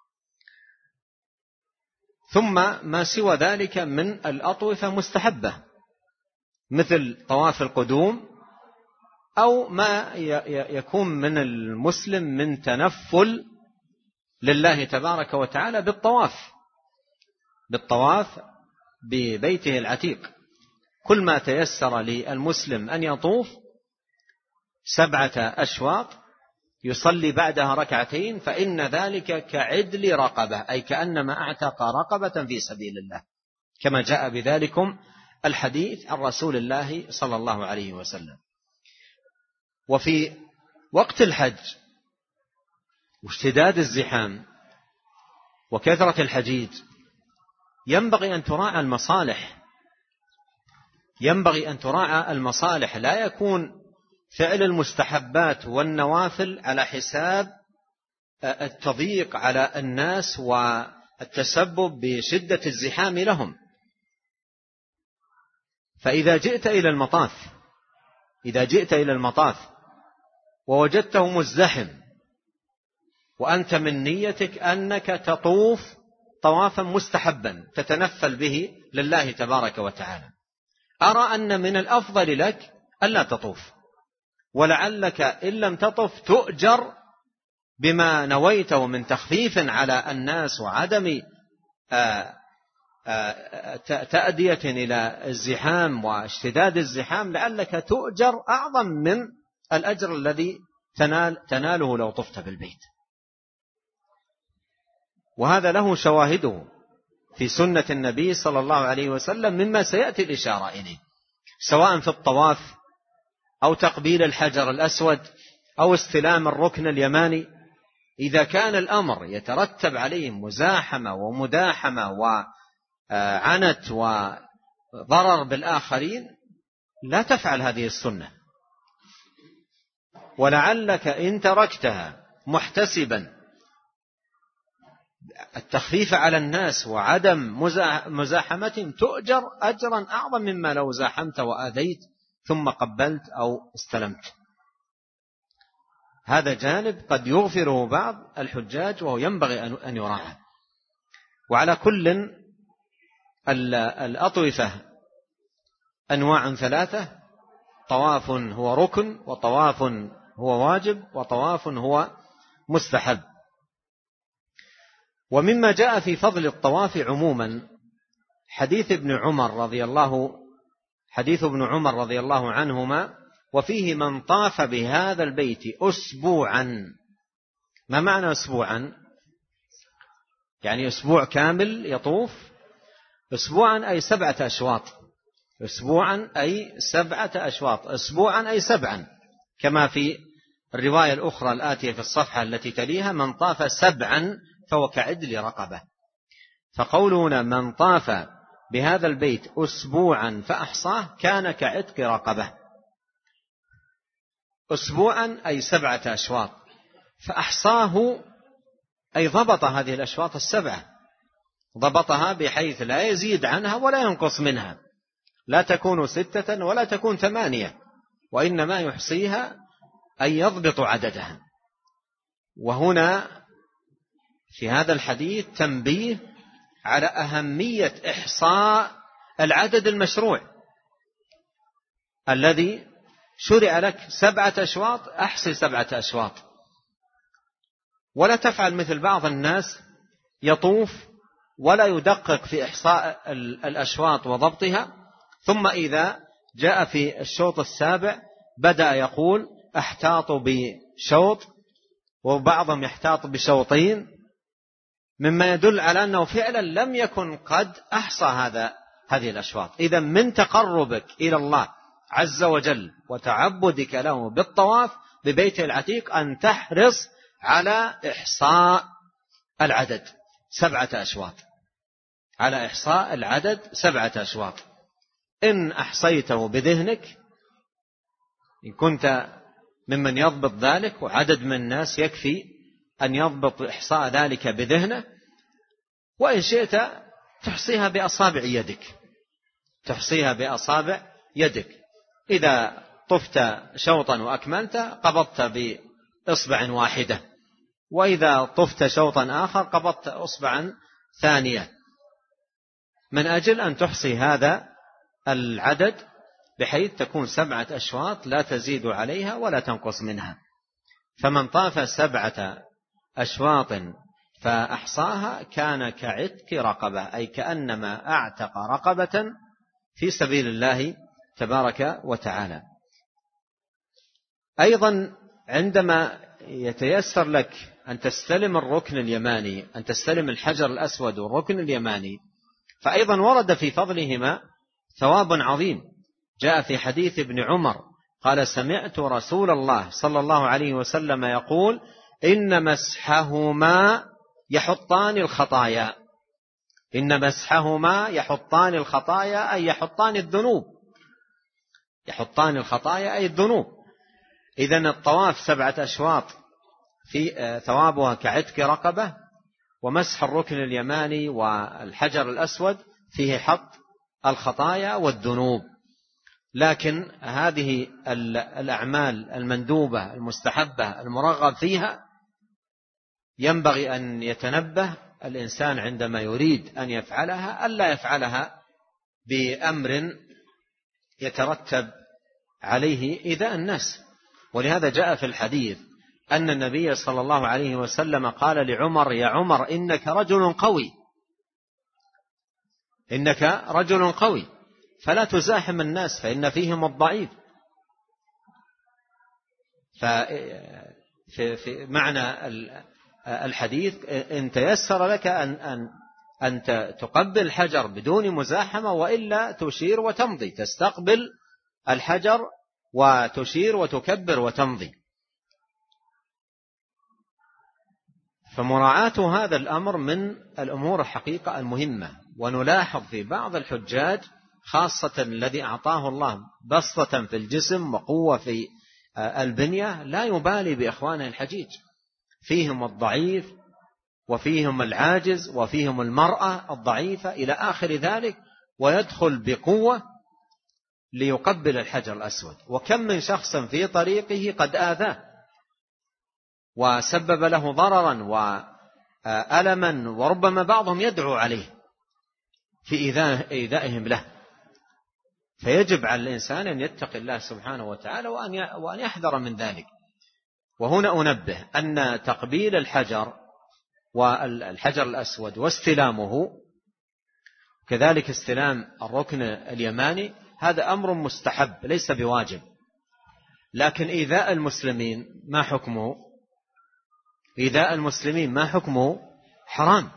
ثم ما سوى ذلك من الأطوفة مستحبة، مثل طواف القدوم، أو ما يكون من المسلم من تنفل لله تبارك وتعالى بالطواف ببيته العتيق. كل ما تيسر للمسلم أن يطوف 7 أشواط يصلي بعدها ركعتين، فإن ذلك كعدل رقبة، أي كأنما أعتق رقبة في سبيل الله، كما جاء بذلكم الحديث عن رسول الله صلى الله عليه وسلم. وفي وقت الحج واشتداد الزحام وكثرة الحجيج ينبغي أن تراعى المصالح، لا يكون فعل المستحبات والنوافل على حساب التضييق على الناس والتسبب بشدة الزحام لهم. فإذا جئت إلى المطاف ووجدته مزدحم وأنت من نيتك أنك تطوف طوافا مستحبا تتنفل به لله تبارك وتعالى، أرى أن من الأفضل لك ألا تطوف، ولعلك إن لم تطف تؤجر بما نويته من تخفيف على الناس وعدم تأدية إلى الزحام واشتداد الزحام، لعلك تؤجر أعظم من الأجر الذي تناله لو طفت بالبيت. وهذا له شواهده في سنة النبي صلى الله عليه وسلم مما سيأتي الإشارة إليه، سواء في الطواف أو تقبيل الحجر الأسود أو استلام الركن اليماني. إذا كان الأمر يترتب عليه مزاحمة ومداحمة وعنت وضرر بالآخرين لا تفعل هذه السنة. ولعلك إن تركتها محتسبا التخفيف على الناس وعدم مزاحمتهم تؤجر أجرا أعظم مما لو زاحمت وآذيت ثم قبلت أو استلمت. هذا جانب قد يغفره بعض الحجاج وهو ينبغي أن يراعى. وعلى كل الأطوفة أنواع 3: طواف هو ركن، وطواف هو واجب، وطواف هو مستحب. ومما جاء في فضل الطواف عموما حديث ابن عمر رضي الله عنهما، وفيه من طاف بهذا البيت أسبوعا. ما معنى أسبوعا؟ يعني أسبوع كامل يطوف. أسبوعا أي 7 أشواط، أسبوعا أي 7 أشواط، أسبوعا أي 7، كما في الرواية الأخرى الآتية في الصفحة التي تليها: من طاف 7 فهو كعدل رقبة. فقولنا من طاف بهذا البيت أسبوعا فأحصاه كان كعتق رقبة. أسبوعا أي 7 أشواط، فأحصاه أي ضبط هذه الأشواط 7، ضبطها بحيث لا يزيد عنها ولا ينقص منها، لا تكون 6 ولا تكون 8، وإنما يحصيها أي يضبط عددها. وهنا في هذا الحديث تنبيه على أهمية إحصاء العدد المشروع الذي شرع لك 7 أشواط، أحصي 7 أشواط، ولا تفعل مثل بعض الناس يطوف ولا يدقق في إحصاء الأشواط وضبطها، ثم إذا جاء في الشوط السابع بدأ يقول احتاط بشوط، وبعضهم يحتاط بشوطين، مما يدل على أنه فعلا لم يكن قد أحصى هذه الأشواط. إذا من تقربك إلى الله عز وجل وتعبدك له بالطواف ببيته العتيق أن تحرص على إحصاء العدد 7 أشواط، على إحصاء العدد 7 أشواط. إن أحصيته بذهنك، إن كنت ممن يضبط ذلك، وعدد من الناس يكفي أن يضبط إحصاء ذلك بذهنه، وإن شئت تحصيها بأصابع يدك، إذا طفت شوطا وأكملت قبضت بإصبع واحدة، وإذا طفت شوطا آخر قبضت إصبعا ثانية، من أجل أن تحصي هذا العدد بحيث تكون 7 أشواط لا تزيد عليها ولا تنقص منها. فمن طاف 7 أشواط فأحصاها كان كعتق رقبة، أي كأنما أعتق رقبة في سبيل الله تبارك وتعالى. أيضا عندما يتيسر لك أن تستلم الركن اليماني، أن تستلم الحجر الأسود والركن اليماني، فأيضا ورد في فضلهما ثواب عظيم. جاء في حديث ابن عمر قال: سمعت رسول الله صلى الله عليه وسلم يقول: إن مسحهما يحطان الخطايا. إن مسحهما يحطان الخطايا، أي يحطان الذنوب. يحطان الخطايا أي الذنوب. إذن الطواف 7 أشواط في ثوابها كعتق رقبة، ومسح الركن اليماني والحجر الأسود فيه حط الخطايا والذنوب. لكن هذه الأعمال المندوبة المستحبة المرغب فيها ينبغي أن يتنبه الإنسان عندما يريد أن يفعلها ألا يفعلها بأمر يترتب عليه إيذاء الناس. ولهذا جاء في الحديث أن النبي صلى الله عليه وسلم قال لعمر: يا عمر إنك رجل قوي، إنك رجل قوي، فلا تزاحم الناس فإن فيهم الضعيف. في معنى الحديث إن تيسر لك أن تقبل الحجر بدون مزاحمة، وإلا تشير وتمضي، تستقبل الحجر وتشير وتكبر وتمضي. فمراعاة هذا الأمر من الأمور الحقيقة المهمة. ونلاحظ في بعض الحجاج خاصة الذي أعطاه الله بسطة في الجسم وقوة في البنية لا يبالي بإخوانه الحجيج، فيهم الضعيف وفيهم العاجز وفيهم المرأة الضعيفة إلى آخر ذلك، ويدخل بقوة ليقبل الحجر الأسود. وكم من شخص في طريقه قد آذاه وسبب له ضررا وألما، وربما بعضهم يدعو عليه في إيذائهم له. فيجب على الإنسان أن يتقي الله سبحانه وتعالى وأن يحذر من ذلك. وهنا أنبه أن تقبيل الحجر والحجر الأسود واستلامه، كذلك استلام الركن اليماني، هذا أمر مستحب ليس بواجب. لكن إيذاء المسلمين ما حكمه؟ إيذاء المسلمين ما حكمه؟ حرام،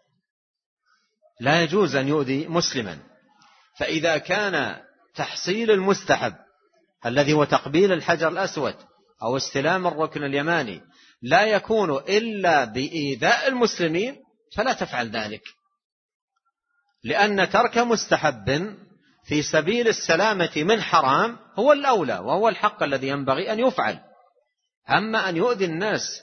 لا يجوز أن يؤذي مسلما. فإذا كان تحصيل المستحب الذي هو تقبيل الحجر الأسود أو استلام الركن اليماني لا يكون إلا بإيذاء المسلمين، فلا تفعل ذلك، لأن ترك مستحب في سبيل السلامة من حرام هو الأولى وهو الحق الذي ينبغي أن يفعل. أما أن يؤذي الناس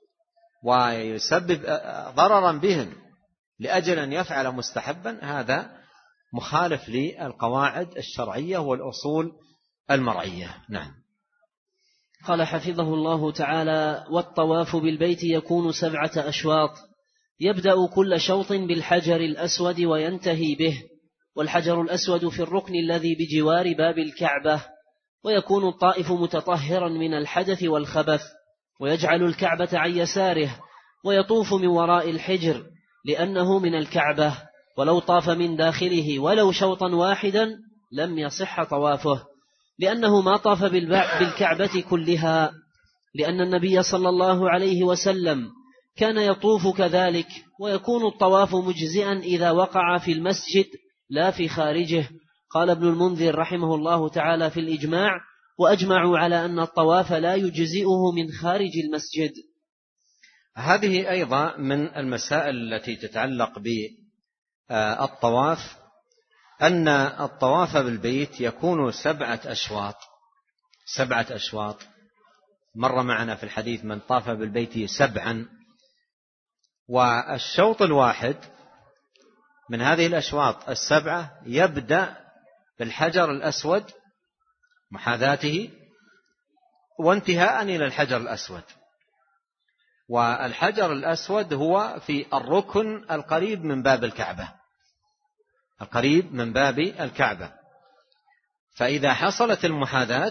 ويسبب ضررا بهم لأجل أن يفعل مستحبا، هذا مخالف للقواعد الشرعية والأصول المرعية. نعم. قال حفظه الله تعالى: والطواف بالبيت يكون 7 أشواط، يبدأ كل شوط بالحجر الأسود وينتهي به، والحجر الأسود في الركن الذي بجوار باب الكعبة، ويكون الطائف متطهرا من الحدث والخبث، ويجعل الكعبة عن يساره، ويطوف من وراء الحجر لأنه من الكعبة، ولو طاف من داخله ولو شوطا واحدا لم يصح طوافه، لأنه ما طاف بالكعبة كلها، لأن النبي صلى الله عليه وسلم كان يطوف كذلك، ويكون الطواف مجزئا إذا وقع في المسجد لا في خارجه. قال ابن المنذر رحمه الله تعالى في الإجماع: وأجمعوا على أن الطواف لا يجزئه من خارج المسجد. هذه أيضا من المسائل التي تتعلق بالطواف، أن الطواف بالبيت يكون 7 أشواط. 7 أشواط مر معنا في الحديث: من طاف بالبيت 7. والشوط الواحد من هذه الأشواط 7 يبدأ بالحجر الأسود محاذاته وانتهاء إلى الحجر الأسود. والحجر الأسود هو في الركن القريب من باب الكعبة، القريب من باب الكعبة. فإذا حصلت المحاذاة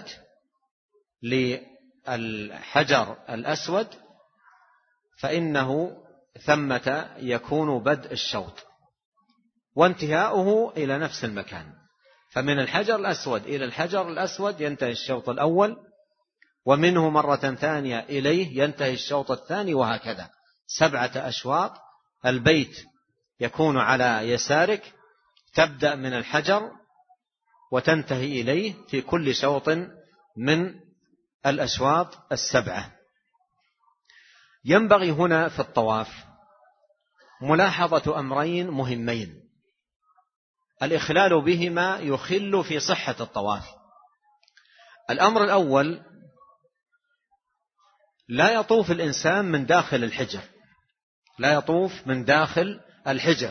للحجر الأسود فإنه ثمة يكون بدء الشوط وانتهاؤه إلى نفس المكان. فمن الحجر الأسود إلى الحجر الأسود ينتهي الشوط الأول، ومنه مرة ثانية إليه ينتهي الشوط الثاني، وهكذا 7 أشواط. البيت يكون على يسارك، تبدأ من الحجر وتنتهي إليه في كل شوط من الأشواط 7. ينبغي هنا في الطواف ملاحظة أمرين مهمين الإخلال بهما يخل في صحة الطواف. الأمر الأول: لا يطوف الإنسان من داخل الحجر، لا يطوف من داخل الحجر.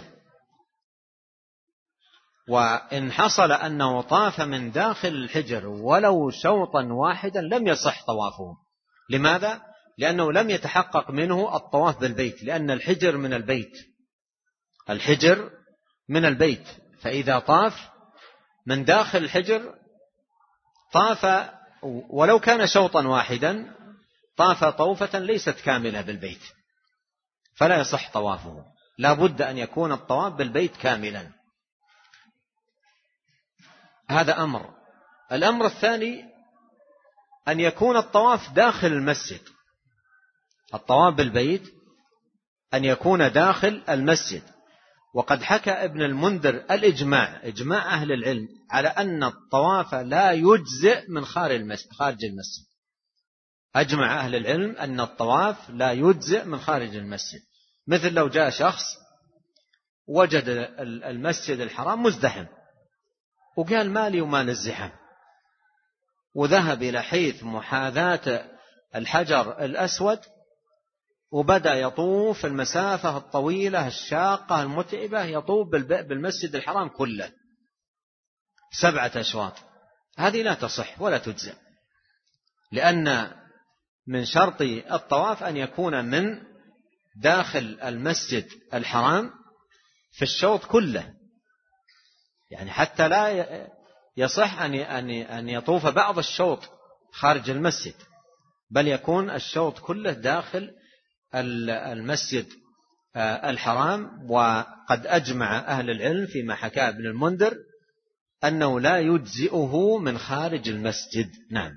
وإن حصل أنه طاف من داخل الحجر ولو شوطا واحدا لم يصح طوافه. لماذا؟ لأنه لم يتحقق منه الطواف بالبيت، لأن الحجر من البيت، الحجر من البيت. فإذا طاف من داخل الحجر طاف ولو كان شوطا واحدا، طاف طوفة ليست كاملة بالبيت، فلا يصح طوافه. لا بد أن يكون الطواف بالبيت كاملا. هذا أمر. الأمر الثاني أن يكون الطواف داخل المسجد. الطواف بالبيت أن يكون داخل المسجد. وقد حكى ابن المنذر إجماع أهل العلم على أن الطواف لا يجزئ من خارج المسجد. أجمع أهل العلم أن الطواف لا يجزئ من خارج المسجد. مثل لو جاء شخص وجد المسجد الحرام مزدحم وقال مالي ومال الزحام، وذهب إلى حيث محاذاة الحجر الأسود وبدأ يطوف المسافة الطويلة الشاقة المتعبة، يطوف بالمسجد الحرام كله 7 أشواط. هذه لا تصح ولا تجزئ، لأن من شرط الطواف أن يكون من داخل المسجد الحرام في الشوط كله. يعني حتى لا يصح أن يطوف بعض الشوط خارج المسجد، بل يكون الشوط كله داخل المسجد الحرام. وقد أجمع أهل العلم فيما حكى ابن المنذر أنه لا يجزئه من خارج المسجد. نعم.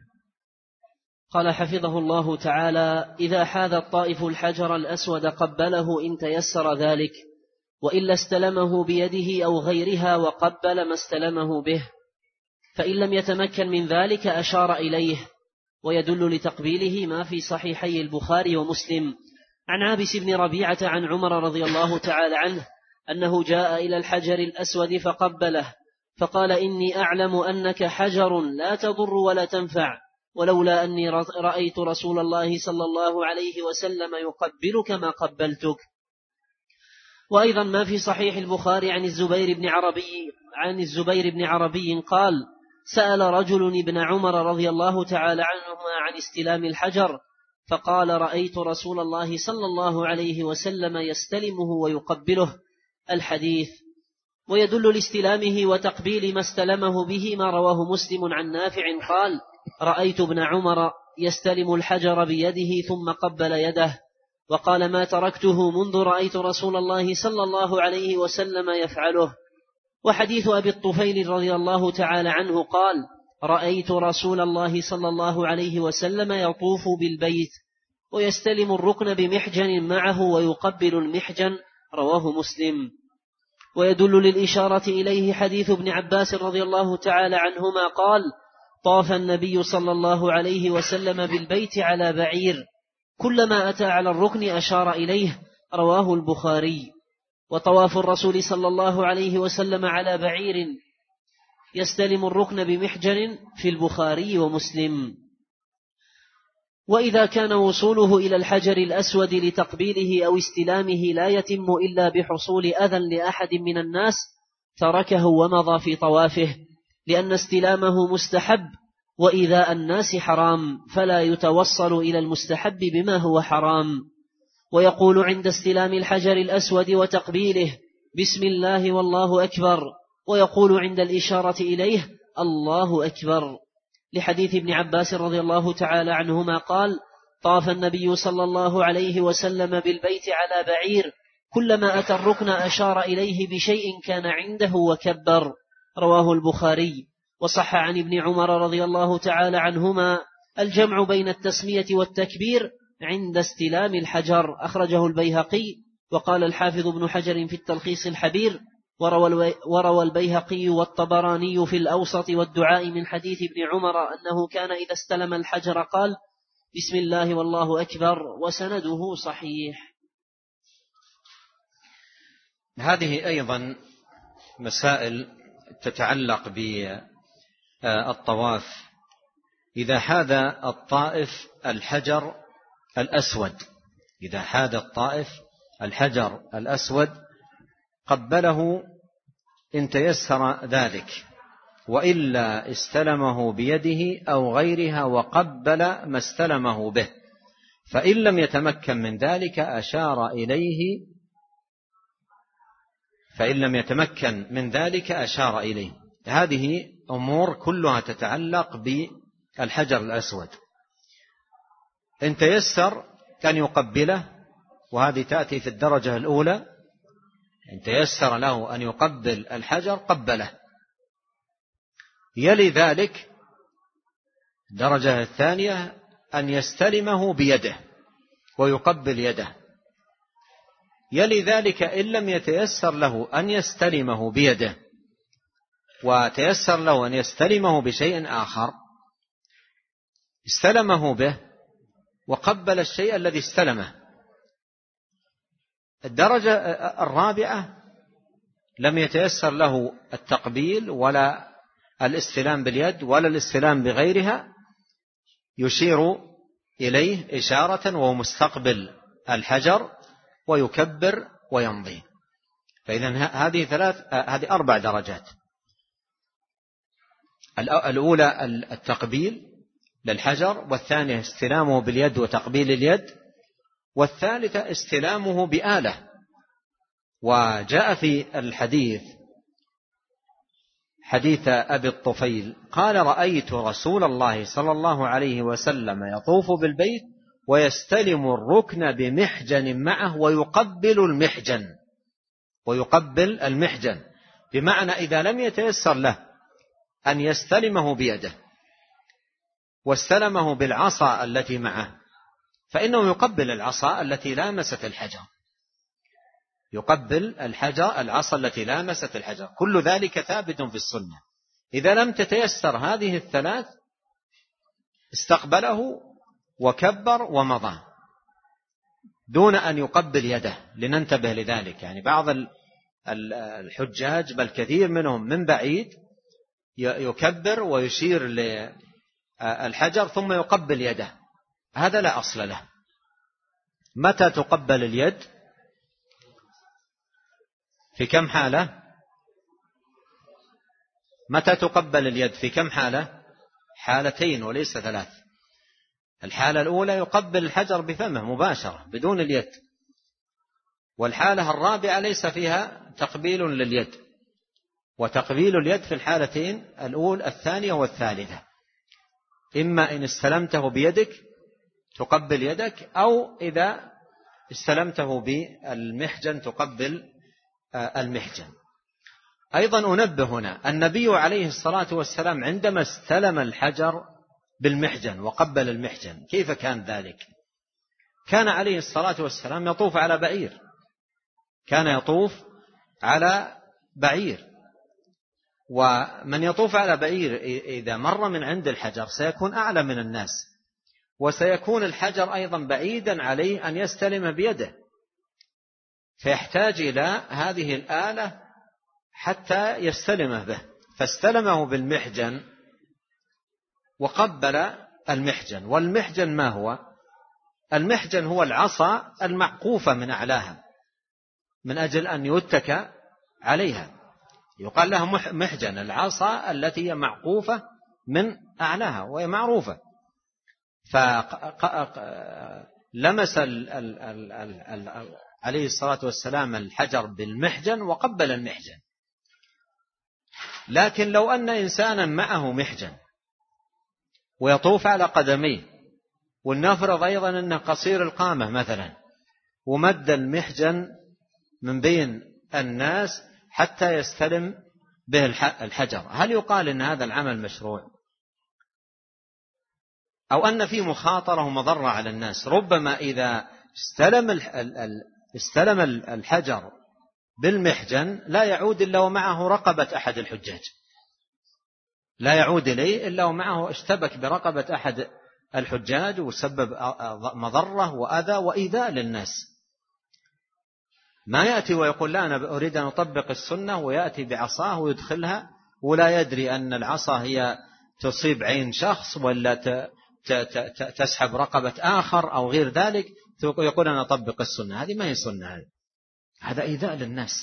قال حفظه الله تعالى: إذا حاذ الطائف الحجر الأسود قبله إن تيسر ذلك، وإلا استلمه بيده أو غيرها وقبل ما استلمه به، فإن لم يتمكن من ذلك أشار إليه. ويدل لتقبيله ما في صحيحي البخاري ومسلم عن عابس بن ربيعة عن عمر رضي الله تعالى عنه أنه جاء إلى الحجر الأسود فقبله، فقال: إني أعلم أنك حجر لا تضر ولا تنفع، ولولا أني رأيت رسول الله صلى الله عليه وسلم يقبلك ما قبلتك. وأيضا ما في صحيح البخاري عن الزبير بن عربي قال: سأل رجل ابن عمر رضي الله تعالى عنهما عن استلام الحجر، فقال: رأيت رسول الله صلى الله عليه وسلم يستلمه ويقبله. الحديث. ويدل لاستلامه وتقبيل ما استلمه به ما رواه مسلم عن نافع قال: رأيت ابن عمر يستلم الحجر بيده ثم قبل يده. وقال: ما تركته منذ رأيت رسول الله صلى الله عليه وسلم يفعله. وحديث أبي الطفيل رضي الله تعالى عنه قال: رأيت رسول الله صلى الله عليه وسلم يطوف بالبيت ويستلم الركن بمحجن معه ويقبل المحجن. رواه مسلم. ويدل للإشارة إليه حديث ابن عباس رضي الله تعالى عنهما قال: طاف النبي صلى الله عليه وسلم بالبيت على بعير، كلما أتى على الركن أشار إليه. رواه البخاري. وطواف الرسول صلى الله عليه وسلم على بعير يستلم الركن بمحجن في البخاري ومسلم. وإذا كان وصوله إلى الحجر الأسود لتقبيله أو استلامه لا يتم إلا بحصول أذى لأحد من الناس تركه ومضى في طوافه، لأن استلامه مستحب، وإذا الناس حرام، فلا يتوصل إلى المستحب بما هو حرام. ويقول عند استلام الحجر الأسود وتقبيله: بسم الله والله أكبر، ويقول عند الإشارة إليه: الله أكبر، لحديث ابن عباس رضي الله تعالى عنهما قال: طاف النبي صلى الله عليه وسلم بالبيت على بعير، كلما أتى الركن أشار إليه بشيء كان عنده وكبر. رواه البخاري. وصح عن ابن عمر رضي الله تعالى عنهما الجمع بين التسمية والتكبير عند استلام الحجر، أخرجه البيهقي. وقال الحافظ ابن حجر في التلخيص الحبير: وروى البيهقي والطبراني في الأوسط والدعاء من حديث ابن عمر أنه كان إذا استلم الحجر قال: بسم الله والله أكبر، وسنده صحيح. هذه أيضا مسائل تتعلق بالطواف. إذا حاذ الطائف الحجر الأسود، إذا حاذ الطائف الحجر الأسود قبله إن تيسر ذلك، وإلا استلمه بيده أو غيرها وقبل ما استلمه به، فإن لم يتمكن من ذلك أشار إليه، فإن لم يتمكن من ذلك أشار إليه. هذه أمور كلها تتعلق بالحجر الأسود. إن تيسر كان يقبله، وهذه تأتي في الدرجة الأولى، إن تيسر له أن يقبل الحجر قبله. يلي ذلك الدرجة الثانية أن يستلمه بيده ويقبل يده. يلي ذلك إن لم يتيسر له أن يستلمه بيده وتيسر له أن يستلمه بشيء آخر، استلمه به وقبل الشيء الذي استلمه. الدرجة الرابعة لم يتيسر له التقبيل ولا الاستلام باليد ولا الاستلام بغيرها، يشير إليه إشارة وهو مستقبل الحجر ويكبر ويمضي. فإذن هذه 4 درجات. الأولى التقبيل للحجر، والثانية استلامه باليد وتقبيل اليد، والثالثة استلامه بآلة. وجاء في الحديث حديث أبي الطفيل قال: رأيت رسول الله صلى الله عليه وسلم يطوف بالبيت ويستلم الركن بمحجن معه ويقبل المحجن، بمعنى إذا لم يتيسر له أن يستلمه بيده واستلمه بالعصا التي معه، فإنه يقبل العصا التي لامست الحجر، يقبل العصا التي لامست الحجر. كل ذلك ثابت في السنة. إذا لم تتيسر هذه الثلاث استقبله وكبر ومضى دون أن يقبل يده. لننتبه لذلك، يعني بعض الحجاج بل كثير منهم من بعيد يكبر ويشير للحجر ثم يقبل يده، هذا لا أصل له. متى تقبل اليد؟ في كم حالة؟ متى تقبل اليد في كم حالة؟ حالتين وليس 3. الحالة الأولى يقبل الحجر بفمه مباشرة بدون اليد، والحالة الرابعة ليس فيها تقبيل لليد. وتقبيل اليد في الحالتين الأولى الثانية والثالثة، إما إن استلمته بيدك تقبل يدك، أو إذا استلمته بالمحجن تقبل المحجن. أيضا أنبه هنا النبي عليه الصلاة والسلام عندما استلم الحجر بالمحجن وقبل المحجن كيف كان ذلك؟ كان عليه الصلاة والسلام يطوف على بعير، كان يطوف على بعير، ومن يطوف على بعير إذا مر من عند الحجر سيكون أعلى من الناس، وسيكون الحجر أيضا بعيدا عليه أن يستلم بيده، فيحتاج إلى هذه الآلة حتى يستلمه به، فاستلمه بالمحجن وقبل المحجن. والمحجن ما هو؟ المحجن هو العصا المعقوفة من أعلاها من أجل أن يتكى عليها، يقال لها محجن، العصا التي هي معقوفة من أعلاها وهي معروفة. فلمس عليه الصلاة والسلام الحجر بالمحجن وقبل المحجن. لكن لو أن إنسانا معه محجن ويطوف على قدميه ولنفرض أيضا أنه قصير القامة مثلا ومد المحجن من بين الناس حتى يستلم به الحجر، هل يقال إن هذا العمل مشروع؟ أو أن فيه مخاطرة ومضرة على الناس؟ ربما إذا استلم الحجر بالمحجن لا يعود إلا ومعه رقبة أحد الحجاج، لا يعود إليه إلا ومعه اشتبك برقبة أحد الحجاج وسبب مضرة وأذى وإيذاء للناس. ما يأتي ويقول لا أنا أريد أن أطبق السنة ويأتي بعصاه ويدخلها ولا يدري أن العصا هي تصيب عين شخص ولا تسحب رقبة آخر أو غير ذلك، يقول أنا أطبق السنة. هذه ما هي سنة، هذا إيذاء للناس.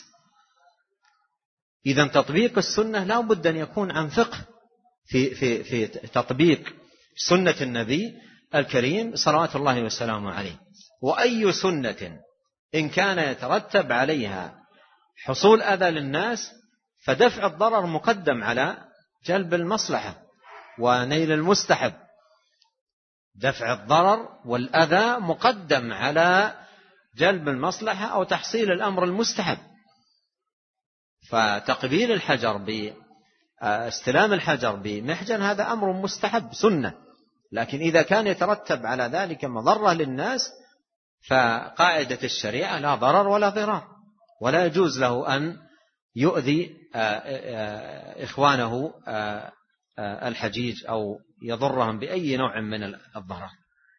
إذن تطبيق السنة لا بد أن يكون عن فقه في تطبيق سنة النبي الكريم صلوات الله وسلامه عليه. وأي سنة إن كان يترتب عليها حصول أذى للناس فدفع الضرر مقدم على جلب المصلحة ونيل المستحب. دفع الضرر والأذى مقدم على جلب المصلحة أو تحصيل الأمر المستحب. فتقبيل الحجر باستلام الحجر بمحجن هذا أمر مستحب سنة، لكن إذا كان يترتب على ذلك مضرة للناس فقاعدة الشريعة لا ضرر ولا ضرار، ولا يجوز له أن يؤذي إخوانه الحجيج أو يضرهم بأي نوع من الضرر.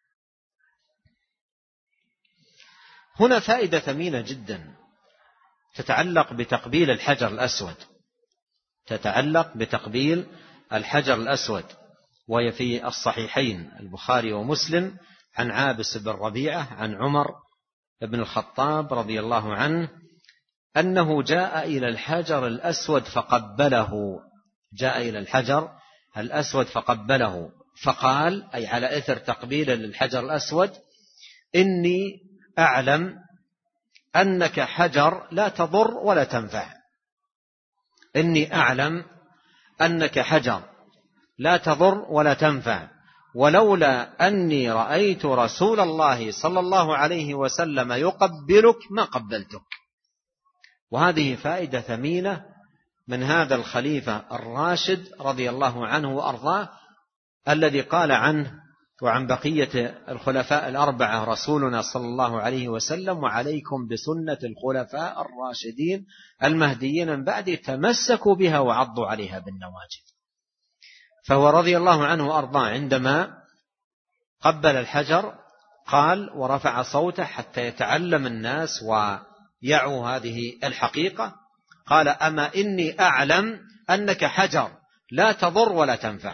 هنا فائدة ثمينة جدا تتعلق بتقبيل الحجر الأسود، تتعلق بتقبيل الحجر الأسود، وهي في الصحيحين البخاري ومسلم عن عابس بن ربيعة عن عمر بن الخطاب رضي الله عنه أنه جاء إلى الحجر الأسود فقبله، جاء إلى الحجر الأسود فقبله فقال، أي على إثر تقبيل للحجر الأسود: إني أعلم أنك حجر لا تضر ولا تنفع. إني أعلم أنك حجر لا تضر ولا تنفع، ولولا أني رأيت رسول الله صلى الله عليه وسلم يقبلك ما قبلتك. وهذه فائدة ثمينة من هذا الخليفة الراشد رضي الله عنه وأرضاه، الذي قال عنه وعن بقية الخلفاء الأربعة رسولنا صلى الله عليه وسلم: وعليكم بسنة الخلفاء الراشدين المهديين من بعد تمسكوا بها وعضوا عليها بالنواجذ. فهو رضي الله عنه وأرضاه عندما قبل الحجر قال ورفع صوته حتى يتعلم الناس ويعوا هذه الحقيقة، قال: أما إني أعلم أنك حجر لا تضر ولا تنفع.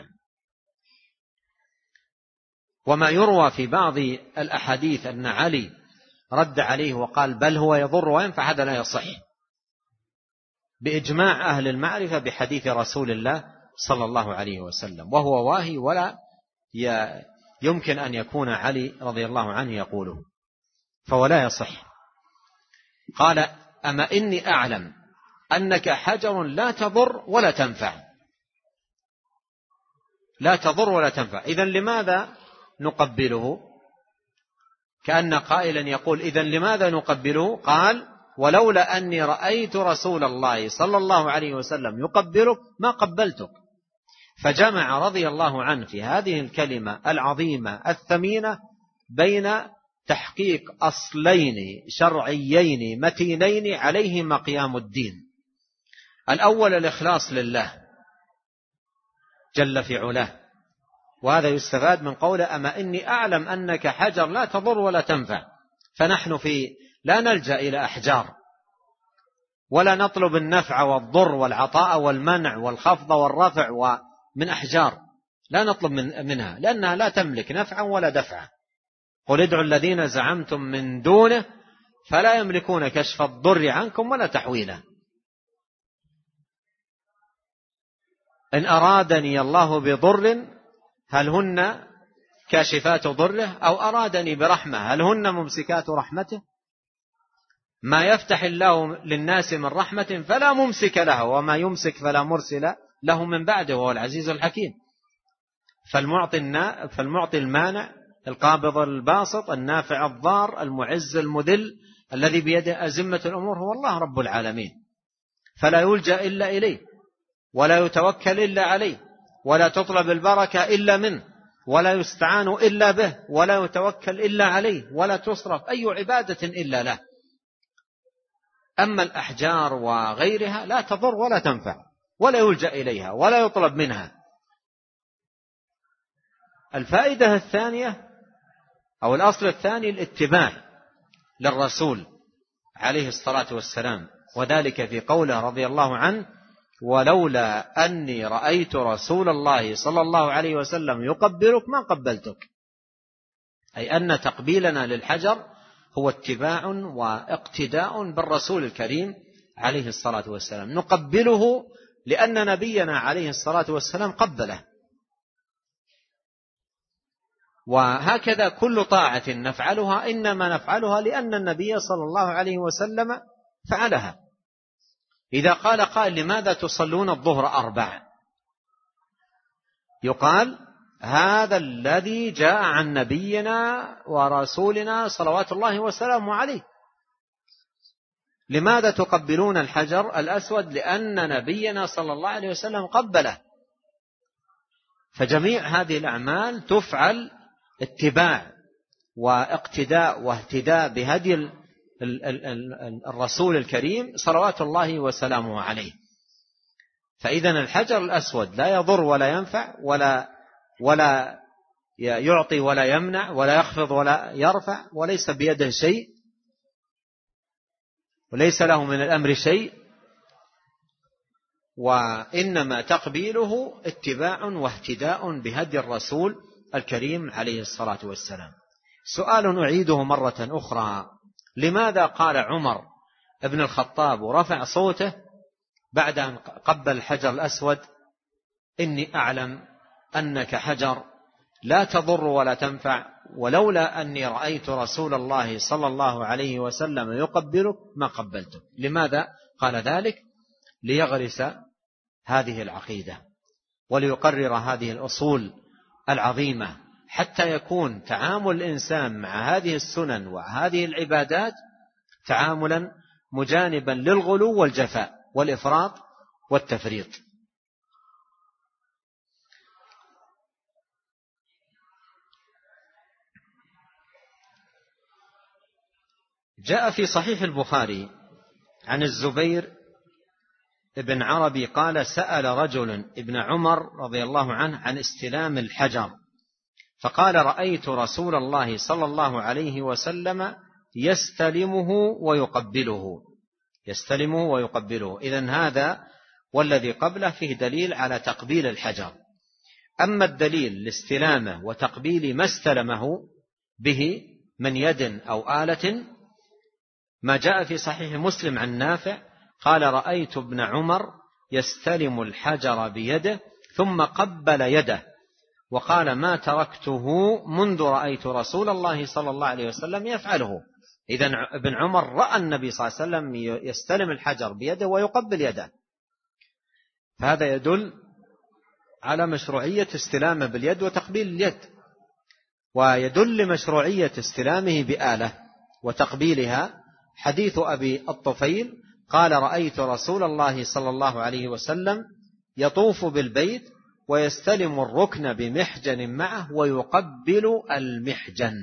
وما يروى في بعض الأحاديث أن علي رد عليه وقال بل هو يضر وينفع، هذا لا يصح بإجماع أهل المعرفة بحديث رسول الله صلى الله عليه وسلم، وهو واهي ولا يمكن أن يكون علي رضي الله عنه يقوله، فهو لا يصح. قال: أما إني أعلم أنك حجر لا تضر ولا تنفع، لا تضر ولا تنفع. إذن لماذا نقبله؟ كأن قائلا يقول: إذن لماذا نقبله؟ قال: ولولا أني رأيت رسول الله صلى الله عليه وسلم يقبلك ما قبلتك. فجمع رضي الله عنه في هذه الكلمة العظيمة الثمينة بين تحقيق أصلين شرعيين متينين عليهما قيام الدين: الأول الإخلاص لله جل في علاه، وهذا يستفاد من قوله: أما إني أعلم أنك حجر لا تضر ولا تنفع. فنحن لا نلجأ إلى أحجار ولا نطلب النفع والضر والعطاء والمنع والخفض والرفع من أحجار، لا نطلب منها لأنها لا تملك نفعا ولا دفعا. قل ادعوا الذين زعمتم من دونه فلا يملكون كشف الضر عنكم ولا تحويله. إن أرادني الله بضر هل هن كاشفات ضره، أو أرادني برحمة هل هن ممسكات رحمته؟ ما يفتح الله للناس من رحمة فلا ممسك له، وما يمسك فلا مرسل له من بعده، وهو العزيز الحكيم. فالمعطي المانع القابض الباسط النافع الضار المعز المذل الذي بيده أزمة الأمور هو الله رب العالمين، فلا يلجأ إلا إليه، ولا يتوكل إلا عليه، ولا تطلب البركة إلا منه، ولا يستعان إلا به، ولا يتوكل إلا عليه، ولا تصرف أي عبادة إلا له. أما الأحجار وغيرها لا تضر ولا تنفع، ولا يلجأ إليها ولا يطلب منها. الفائدة الثانية أو الأصل الثاني الاتباع للرسول عليه الصلاة والسلام، وذلك في قوله رضي الله عنه: ولولا أني رأيت رسول الله صلى الله عليه وسلم يقبلك ما قبلتك، أي أن تقبيلنا للحجر هو اتباع واقتداء بالرسول الكريم عليه الصلاة والسلام، نقبله لأن نبينا عليه الصلاة والسلام قبله. وهكذا كل طاعة نفعلها إنما نفعلها لأن النبي صلى الله عليه وسلم فعلها. إذا قال قائل: لماذا تصلون الظهر 4؟ يقال: هذا الذي جاء عن نبينا ورسولنا صلوات الله وسلامه عليه. لماذا تقبلون الحجر الأسود؟ لأن نبينا صلى الله عليه وسلم قبله. فجميع هذه الأعمال تفعل اتباع واقتداء واهتداء بهدي الرسول الكريم صلوات الله وسلامه عليه. فإذا الحجر الأسود لا يضر ولا ينفع ولا يعطي ولا يمنع ولا يخفض ولا يرفع، وليس بيده شيء وليس له من الأمر شيء، وإنما تقبيله اتباع واهتداء بهدي الرسول الكريم عليه الصلاة والسلام. سؤال أعيده مرة أخرى: لماذا قال عمر ابن الخطاب ورفع صوته بعد أن قبل الحجر الأسود: إني أعلم أنك حجر لا تضر ولا تنفع، ولولا أني رأيت رسول الله صلى الله عليه وسلم يقبلك ما قبلتك؟ لماذا قال ذلك؟ ليغرس هذه العقيدة وليقرر هذه الأصول العظيمة، حتى يكون تعامل الإنسان مع هذه السنن وهذه العبادات تعاملا مجانبا للغلو والجفاء والإفراط والتفريط. جاء في صحيح البخاري عن الزبير ابن عربي قال: سأل رجل ابن عمر رضي الله عنه عن استلام الحجر، فقال: رأيت رسول الله صلى الله عليه وسلم يستلمه ويقبله. إذن هذا والذي قبله فيه دليل على تقبيل الحجر. أما الدليل لاستلامه وتقبيل ما استلمه به من يد أو آلة، ما جاء في صحيح مسلم عن نافع قال: رأيت ابن عمر يستلم الحجر بيده ثم قبل يده، وقال: ما تركته منذ رأيت رسول الله صلى الله عليه وسلم يفعله. إذن ابن عمر رأى النبي صلى الله عليه وسلم يستلم الحجر بيده ويقبل يده، فهذا يدل على مشروعية استلامه باليد وتقبيل اليد، ويدل لمشروعية استلامه بآلة وتقبيلها حديث أبي الطفيل قال: رأيت رسول الله صلى الله عليه وسلم يطوف بالبيت ويستلم الركن بمحجن معه ويقبل المحجن.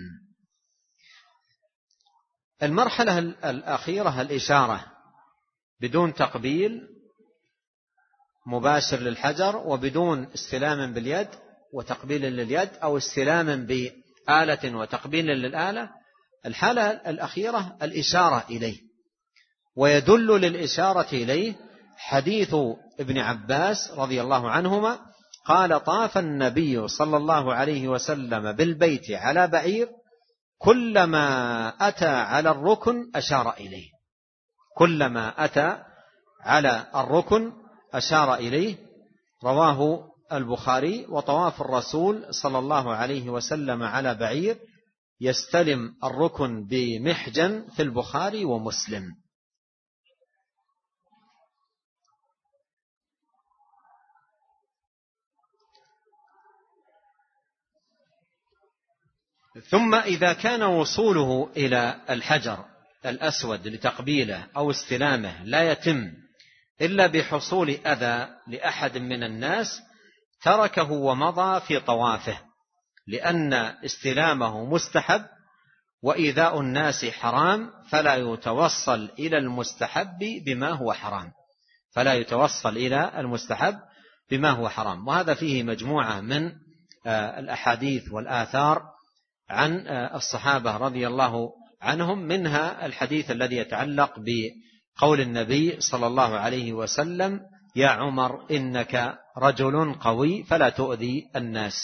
المرحلة الأخيرة الإشارة بدون تقبيل مباشر للحجر وبدون استلام باليد وتقبيل لليد أو استلام بآلة وتقبيل للآلة. الحالة الأخيرة الإشارة إليه، ويدل للإشارة إليه حديث ابن عباس رضي الله عنهما قال: طاف النبي صلى الله عليه وسلم بالبيت على بعير كلما أتى على الركن أشار إليه. كلما أتى على الركن أشار إليه. رواه البخاري. وطواف الرسول صلى الله عليه وسلم على بعير يستلم الركن بمحجن في البخاري ومسلم. ثم إذا كان وصوله إلى الحجر الأسود لتقبيله أو استلامه لا يتم إلا بحصول أذى لأحد من الناس تركه ومضى في طوافه، لأن استلامه مستحب وإيذاء الناس حرام، فلا يتوصل إلى المستحب بما هو حرام، فلا يتوصل إلى المستحب بما هو حرام. وهذا فيه مجموعة من الأحاديث والآثار عن الصحابة رضي الله عنهم، منها الحديث الذي يتعلق بقول النبي صلى الله عليه وسلم: يا عمر إنك رجل قوي فلا تؤذي الناس.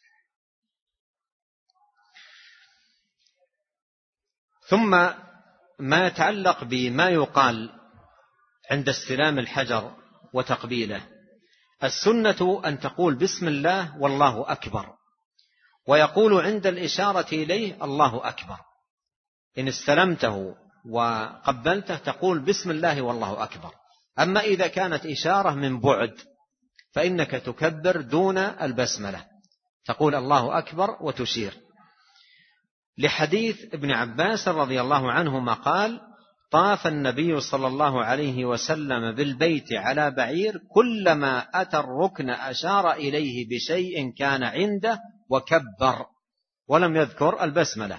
ثم ما يتعلق بما يقال عند استلام الحجر وتقبيله، السنة أن تقول بسم الله والله أكبر، ويقول عند الإشارة إليه الله أكبر. إن استلمته وقبلته تقول بسم الله والله أكبر. أما إذا كانت إشارة من بعد فإنك تكبر دون البسملة، تقول الله أكبر وتشير، لحديث ابن عباس رضي الله عنهما قال: طاف النبي صلى الله عليه وسلم بالبيت على بعير، كلما أتى الركن أشار إليه بشيء كان عنده وكبر، ولم يذكر البسملة.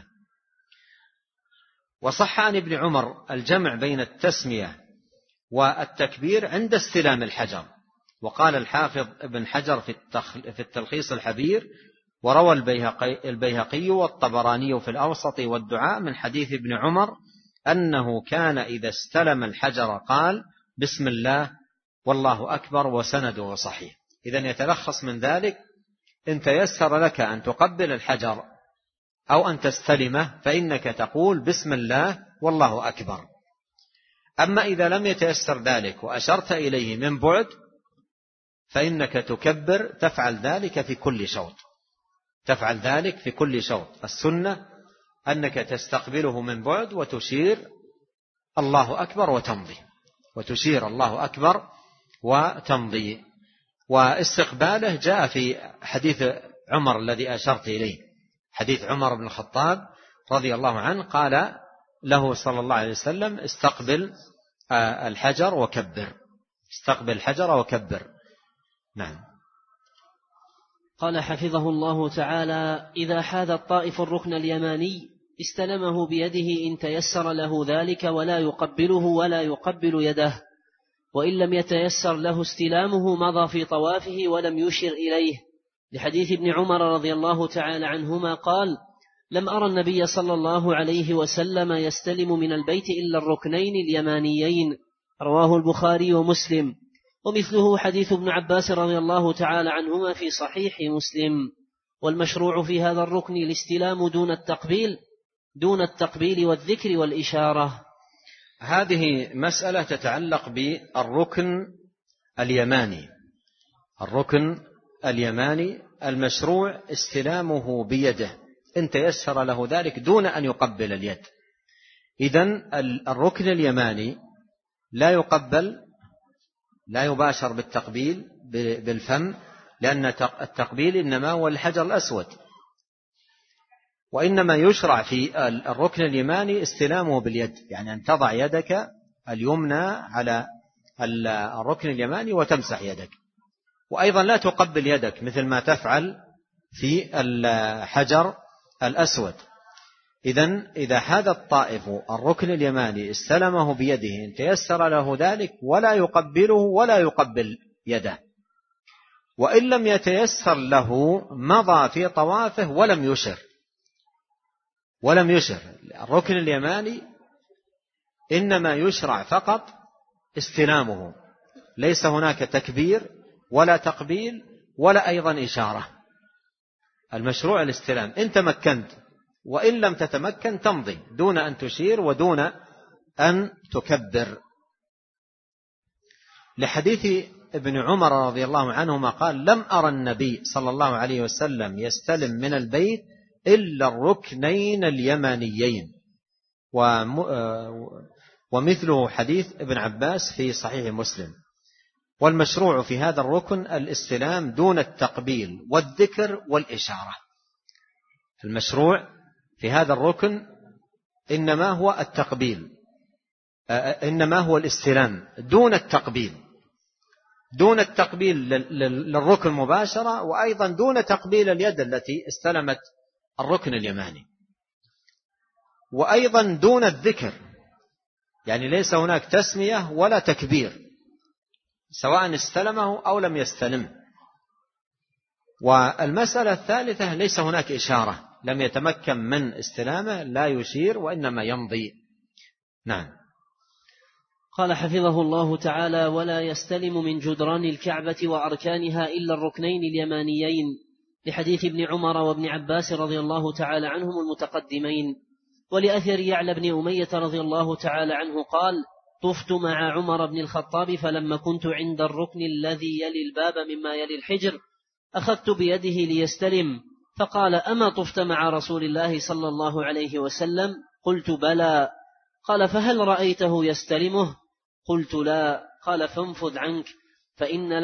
وصح عن ابن عمر الجمع بين التسمية والتكبير عند استلام الحجر. وقال الحافظ ابن حجر في التلخيص الحبير: وروى البيهقي والطبراني في الأوسط والدعاء من حديث ابن عمر أنه كان إذا استلم الحجر قال بسم الله والله أكبر، وسنده صحيح. إذن يتلخص من ذلك: إن تيسر لك أن تقبل الحجر أو أن تستلمه فإنك تقول بسم الله والله أكبر. أما إذا لم يتيسر ذلك وأشرت إليه من بعد فإنك تكبر، تفعل ذلك في كل شوط، تفعل ذلك في كل شوط. السنة أنك تستقبله من بعد وتشير الله أكبر وتمضي، وتشير الله أكبر وتمضي. واستقباله جاء في حديث عمر الذي أشرت إليه، حديث عمر بن الخطاب رضي الله عنه، قال له صلى الله عليه وسلم: استقبل الحجر وكبر، استقبل الحجر وكبر. نعم. قال حفظه الله تعالى: إذا حاذ الطائف الركن اليماني استلمه بيده إن تيسر له ذلك، ولا يقبله ولا يقبل يده، وإن لم يتيسر له استلامه مضى في طوافه ولم يشر إليه، لحديث ابن عمر رضي الله تعالى عنهما قال: لم أرى النبي صلى الله عليه وسلم يستلم من البيت إلا الركنين اليمانيين، رواه البخاري ومسلم. ومثله حديث ابن عباس رضي الله تعالى عنهما في صحيح مسلم. والمشروع في هذا الركن الاستلام دون التقبيل والذكر والإشارة. هذه مسألة تتعلق بالركن اليماني. الركن اليماني المشروع استلامه بيده إن تيسر له ذلك دون أن يقبل اليد. إذن الركن اليماني لا يقبل، لا يباشر بالتقبيل بالفم، لأن التقبيل إنما هو الحجر الأسود، وإنما يشرع في الركن اليماني استلامه باليد، يعني أن تضع يدك اليمنى على الركن اليماني وتمسح يدك، وأيضا لا تقبل يدك مثل ما تفعل في الحجر الأسود. إذن إذا حاذ الطائف الركن اليماني استلمه بيده إن تيسر له ذلك، ولا يقبله ولا يقبل يده. وإن لم يتيسر له مضى في طوافه ولم يشر. الركن اليماني إنما يشرع فقط استلامه، ليس هناك تكبير ولا تقبيل ولا أيضا إشارة. المشروع الاستلام، إن تمكنت، وإن لم تتمكن تمضي دون أن تشير ودون أن تكبر، لحديث ابن عمر رضي الله عنهما قال: لم أرى النبي صلى الله عليه وسلم يستلم من البيت إلا الركنين اليمانيين. ومثله حديث ابن عباس في صحيح مسلم. والمشروع في هذا الركن الاستلام دون التقبيل والذكر والإشارة. المشروع في هذا الركن إنما هو التقبيل، إنما هو الاستلام دون التقبيل للركن مباشرة، وأيضا دون تقبيل اليد التي استلمت الركن اليماني، وأيضا دون الذكر، يعني ليس هناك تسمية ولا تكبير سواء استلمه أو لم يستلمه. والمسألة الثالثة ليس هناك إشارة، لم يتمكن من استلامه لا يشير وإنما يمضي. نعم. قال حفظه الله تعالى: ولا يستلم من جدران الكعبة وأركانها إلا الركنين اليمانيين، لحديث ابن عمر وابن عباس رضي الله تعالى عنهم المتقدمين. ولأثر يعلى بن أمية رضي الله تعالى عنه قال: طفت مع عمر بن الخطاب فلما كنت عند الركن الذي يلي الباب مما يلي الحجر أخذت بيده ليستلم، فقال: أما طفت مع رسول الله صلى الله عليه وسلم؟ قلت: بلى. قال: فهل رأيته يستلمه؟ قلت: لا. قال: فانفذ عنك، فإن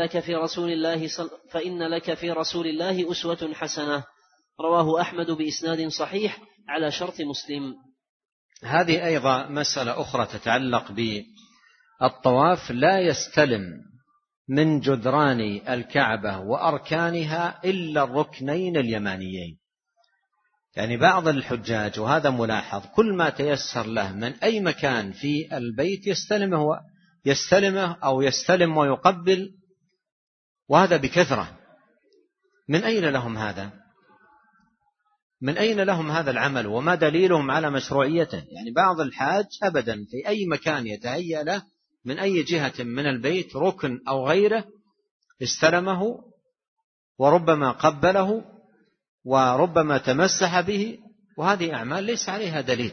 لك في رسول الله أسوة حسنة. رواه أحمد بإسناد صحيح على شرط مسلم. هذه أيضا مسألة أخرى تتعلق بالطواف: لا يستلم من جدران الكعبة وأركانها إلا الركنين اليمانيين. يعني بعض الحجاج، وهذا ملاحظ، كل ما تيسر له من أي مكان في البيت يستلمه أو يستلم ويقبل، وهذا بكثرة. من أين لهم هذا؟ من أين لهم هذا العمل؟ وما دليلهم على مشروعيته؟ يعني بعض الحاج أبدا في أي مكان يتهيأ له من أي جهة من البيت ركن أو غيره استلمه، وربما قبله، وربما تمسح به، وهذه أعمال ليس عليها دليل.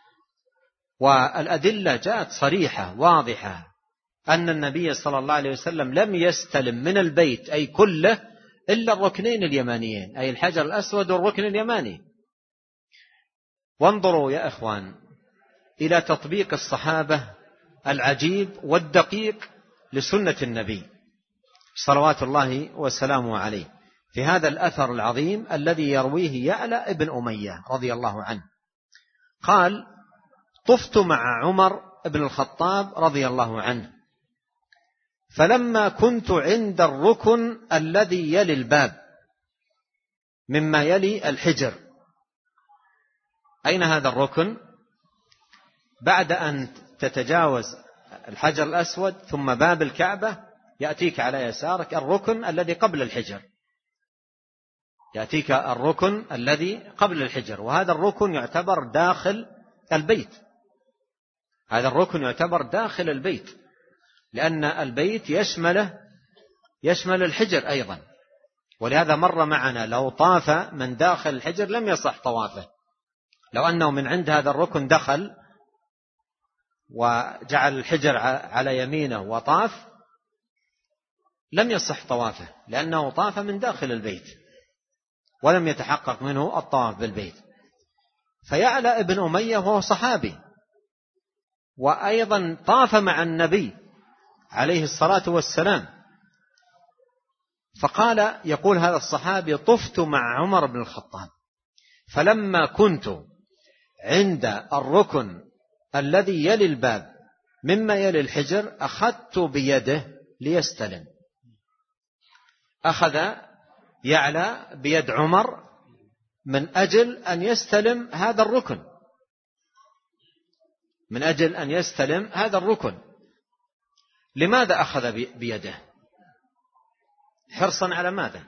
والأدلة جاءت صريحة واضحة أن النبي صلى الله عليه وسلم لم يستلم من البيت أي كله إلا الركنين اليمانيين، أي الحجر الأسود والركن اليماني. وانظروا يا إخوان إلى تطبيق الصحابة العجيب والدقيق لسنة النبي صلوات الله وسلامه عليه في هذا الأثر العظيم الذي يرويه يعلى ابن أمية رضي الله عنه. قال: طفت مع عمر بن الخطاب رضي الله عنه فلما كنت عند الركن الذي يلي الباب مما يلي الحجر. أين هذا الركن؟ بعد أن تتجاوز الحجر الأسود ثم باب الكعبة يأتيك على يسارك الركن الذي قبل الحجر، يأتيك الركن الذي قبل الحجر، وهذا الركن يعتبر داخل البيت. هذا الركن يعتبر داخل البيت، لأن البيت يشمل الحجر أيضا. ولهذا مر معنا لو طاف من داخل الحجر لم يصح طوافه، لو أنه من عند هذا الركن دخل وجعل الحجر على يمينه وطاف لم يصح طوافه، لأنه طاف من داخل البيت ولم يتحقق منه الطواف بالبيت. فيعلى ابن أمية وهو صحابي وأيضا طاف مع النبي عليه الصلاة والسلام، فقال يقول هذا الصحابي: طفت مع عمر بن الخطاب فلما كنت عند الركن الذي يلي الباب مما يلي الحجر أخذت بيده ليستلم. أخذ يعلى بيد عمر من أجل أن يستلم هذا الركن، من أجل أن يستلم هذا الركن. لماذا أخذ بيده؟ حرصا على ماذا؟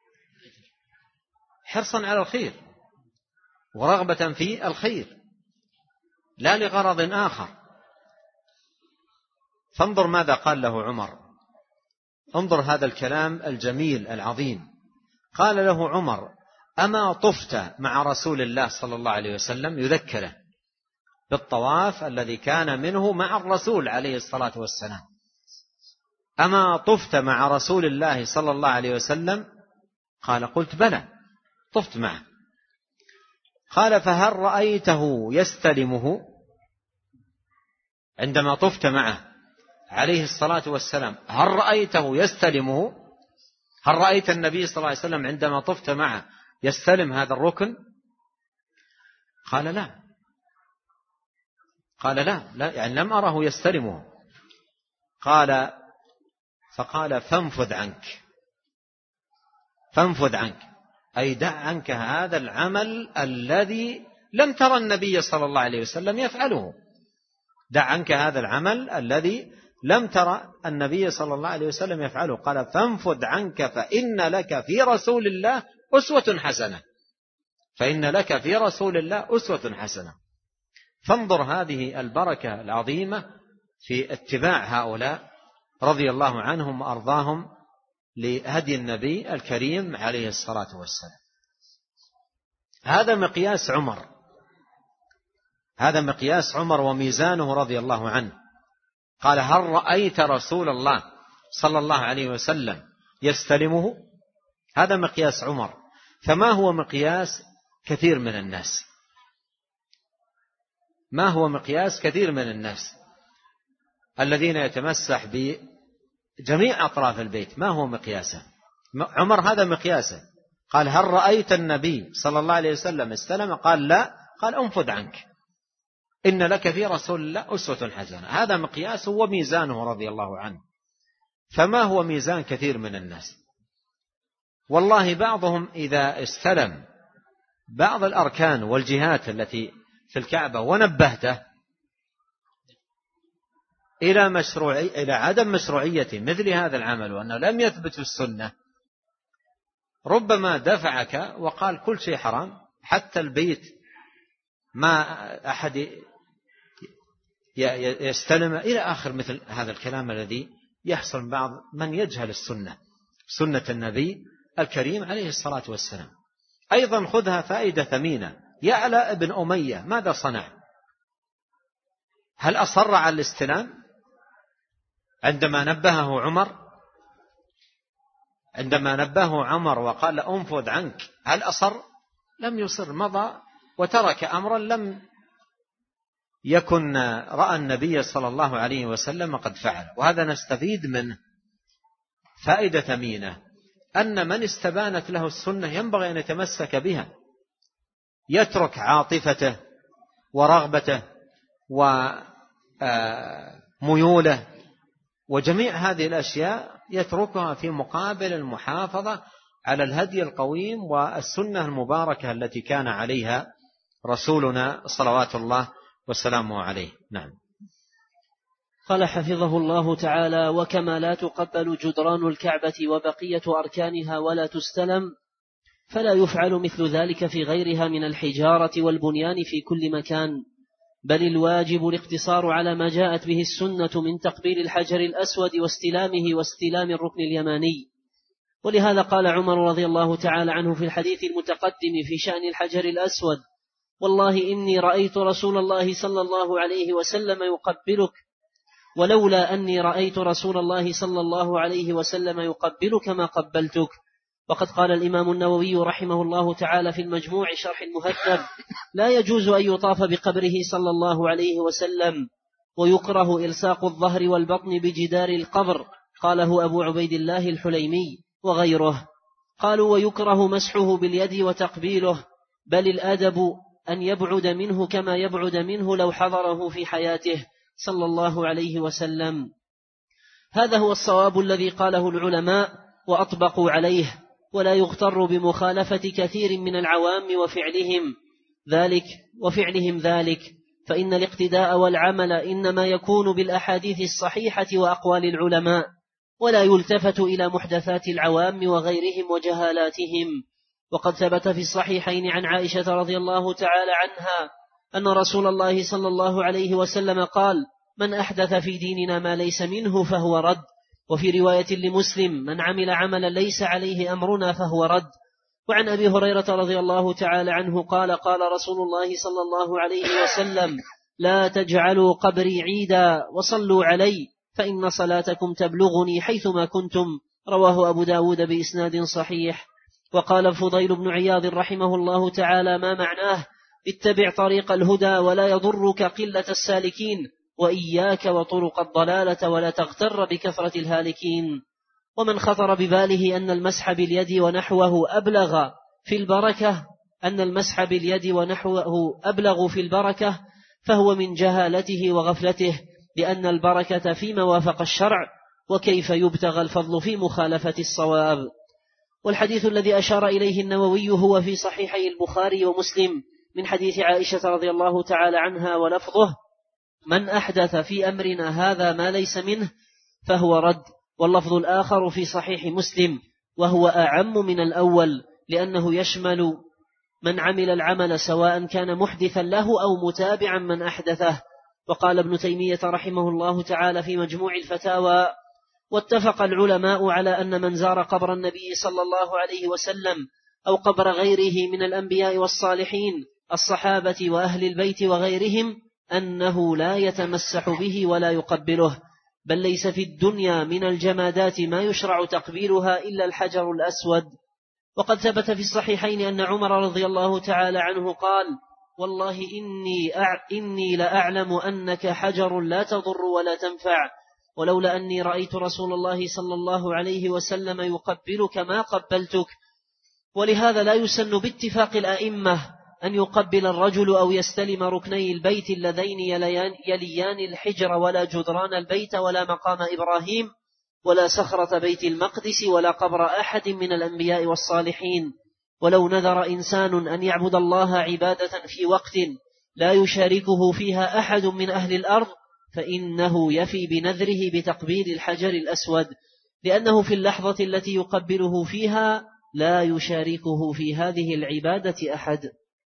حرصا على الخير ورغبة في الخير، لا لغرض آخر. فانظر ماذا قال له عمر، انظر هذا الكلام الجميل العظيم. قال له عمر: أما طفت مع رسول الله صلى الله عليه وسلم؟ يذكره بالطواف الذي كان منه مع الرسول عليه الصلاة والسلام. أما طفت مع رسول الله صلى الله عليه وسلم؟ قال: قلت: بلى، طفت معه. قال: فهل رأيته يستلمه عندما طفت معه عليه الصلاة والسلام؟ هل رأيته يستلمه؟ هل رأيت النبي صلى الله عليه وسلم عندما طفت معه يستلم هذا الركن؟ قال لا يعني لم أره يستلمه. فقال فانفذ عنك أي دع عنك هذا العمل الذي لم ترى النبي صلى الله عليه وسلم يفعله. دع عنك هذا العمل الذي لم ترى النبي صلى الله عليه وسلم يفعله. قال فانفذ عنك فإن لك في رسول الله أسوة حسنة. فانظر هذه البركة العظيمة في اتباع هؤلاء رضي الله عنهم وأرضاهم لهدي النبي الكريم عليه الصلاة والسلام. هذا مقياس عمر وميزانه رضي الله عنه. قال هل رأيت رسول الله صلى الله عليه وسلم يستلمه؟ هذا مقياس عمر. فما هو مقياس كثير من الناس؟ ما هو مقياس كثير من الناس الذين يتمسح بجميع أطراف البيت؟ ما هو مقياسه؟ عمر هذا مقياسه. قال هل رأيت النبي صلى الله عليه وسلم استلم؟ قال لا. قال انفذ عنك إن لك في رسول الله أسوة حسنة. هذا مقياسه وميزانه رضي الله عنه. فما هو ميزان كثير من الناس؟ والله بعضهم إذا استلم بعض الأركان والجهات التي في الكعبة ونبهته إلى عدم مشروعية مثل هذا العمل وأنه لم يثبت في السنة، ربما دفعك وقال كل شيء حرام، حتى البيت ما أحد يستلم إلى آخر مثل هذا الكلام الذي يحصل من بعض من يجهل سنة النبي الكريم عليه الصلاة والسلام. أيضا خذها فائدة ثمينة. يعلى بن أمية ماذا صنع؟ هل أصر على الاستلام عندما نبهه عمر وقال أنفذ عنك؟ هل أصر؟ لم يصر، مضى وترك أمرا لم يكن رأى النبي صلى الله عليه وسلم قد فعل. وهذا نستفيد منه فائدة ثمينة، أن من استبانت له السنة ينبغي أن يتمسك بها، يترك عاطفته ورغبته وميوله وجميع هذه الأشياء يتركها في مقابل المحافظة على الهدي القويم والسنة المباركة التي كان عليها رسولنا صلوات الله والسلام عليه. نعم. قال حفظه الله تعالى: وكما لا تقبل جدران الكعبة وبقية أركانها ولا تستلم، فلا يفعل مثل ذلك في غيرها من الحجارة والبنيان في كل مكان، بل الواجب الاقتصار على ما جاءت به السنة من تقبيل الحجر الأسود واستلامه واستلام الركن اليماني. ولهذا قال عمر رضي الله تعالى عنه في الحديث المتقدم في شأن الحجر الأسود: والله إني رأيت رسول الله صلى الله عليه وسلم يقبلك، ولولا أني رأيت رسول الله صلى الله عليه وسلم يقبلك ما قبلتك. وقد قال الإمام النووي رحمه الله تعالى في المجموع شرح المهذب: لا يجوز أن يطاف بقبره صلى الله عليه وسلم، ويكره إلصاق الظهر والبطن بجدار القبر. قاله أبو عبيد الله الحليمي وغيره. قالوا: ويكره مسحه باليد وتقبيله، بل الأدب أن يبعد منه كما يبعد منه لو حضره في حياته صلى الله عليه وسلم. هذا هو الصواب الذي قاله العلماء وأطبقوا عليه، ولا يغتر بمخالفة كثير من العوام وفعلهم ذلك، فإن الاقتداء والعمل إنما يكون بالأحاديث الصحيحة وأقوال العلماء، ولا يلتفت إلى محدثات العوام وغيرهم وجهالاتهم. وقد ثبت في الصحيحين عن عائشة رضي الله تعالى عنها أن رسول الله صلى الله عليه وسلم قال: من أحدث في ديننا ما ليس منه فهو رد. وفي رواية لمسلم: من عمل عملا ليس عليه أمرنا فهو رد. وعن أبي هريرة رضي الله تعالى عنه قال: قال رسول الله صلى الله عليه وسلم: لا تجعلوا قبري عيدا وصلوا علي، فإن صلاتكم تبلغني حيثما كنتم. رواه أبو داود بإسناد صحيح. وقال الفضيل بن عياض رحمه الله تعالى: ما معناه: اتبع طريق الهدى ولا يضرك قلة السالكين، وإياك وطرق الضلالة ولا تغتر بكثرة الهالكين. ومن خطر بباله أن المسح باليد ونحوه أبلغ في البركة أن المسح باليد ونحوه أبلغ في البركة، فهو من جهالته وغفلته، لأن البركة فيما وافق الشرع، وكيف يبتغى الفضل في مخالفة الصواب. والحديث الذي أشار إليه النووي هو في صحيحي البخاري ومسلم من حديث عائشة رضي الله تعالى عنها، ولفظه: من أحدث في أمرنا هذا ما ليس منه فهو رد. واللفظ الآخر في صحيح مسلم وهو أعم من الأول، لأنه يشمل من عمل العمل سواء كان محدثا له أو متابعا من أحدثه. وقال ابن تيمية رحمه الله تعالى في مجموع الفتاوى: واتفق العلماء على أن من زار قبر النبي صلى الله عليه وسلم أو قبر غيره من الأنبياء والصالحين الصحابة وأهل البيت وغيرهم أنه لا يتمسح به ولا يقبله، بل ليس في الدنيا من الجمادات ما يشرع تقبيلها إلا الحجر الأسود. وقد ثبت في الصحيحين أن عمر رضي الله تعالى عنه قال: والله إني لأعلم أنك حجر لا تضر ولا تنفع، ولولا أني رأيت رسول الله صلى الله عليه وسلم يقبلك ما قبلتك. ولهذا لا يسن باتفاق الأئمة أن يقبل الرجل أو يستلم ركني البيت اللذين يليان الحجر، ولا جدران البيت، ولا مقام إبراهيم، ولا صخرة بيت المقدس، ولا قبر أحد من الأنبياء والصالحين. ولو نذر إنسان أن يعبد الله عبادة في وقت لا يشاركه فيها أحد من أهل الأرض فإنه يفي بنذره بتقبيل الحجر الأسود، لأنه في اللحظة التي يقبله فيها لا يشاركه في هذه العبادة أحد.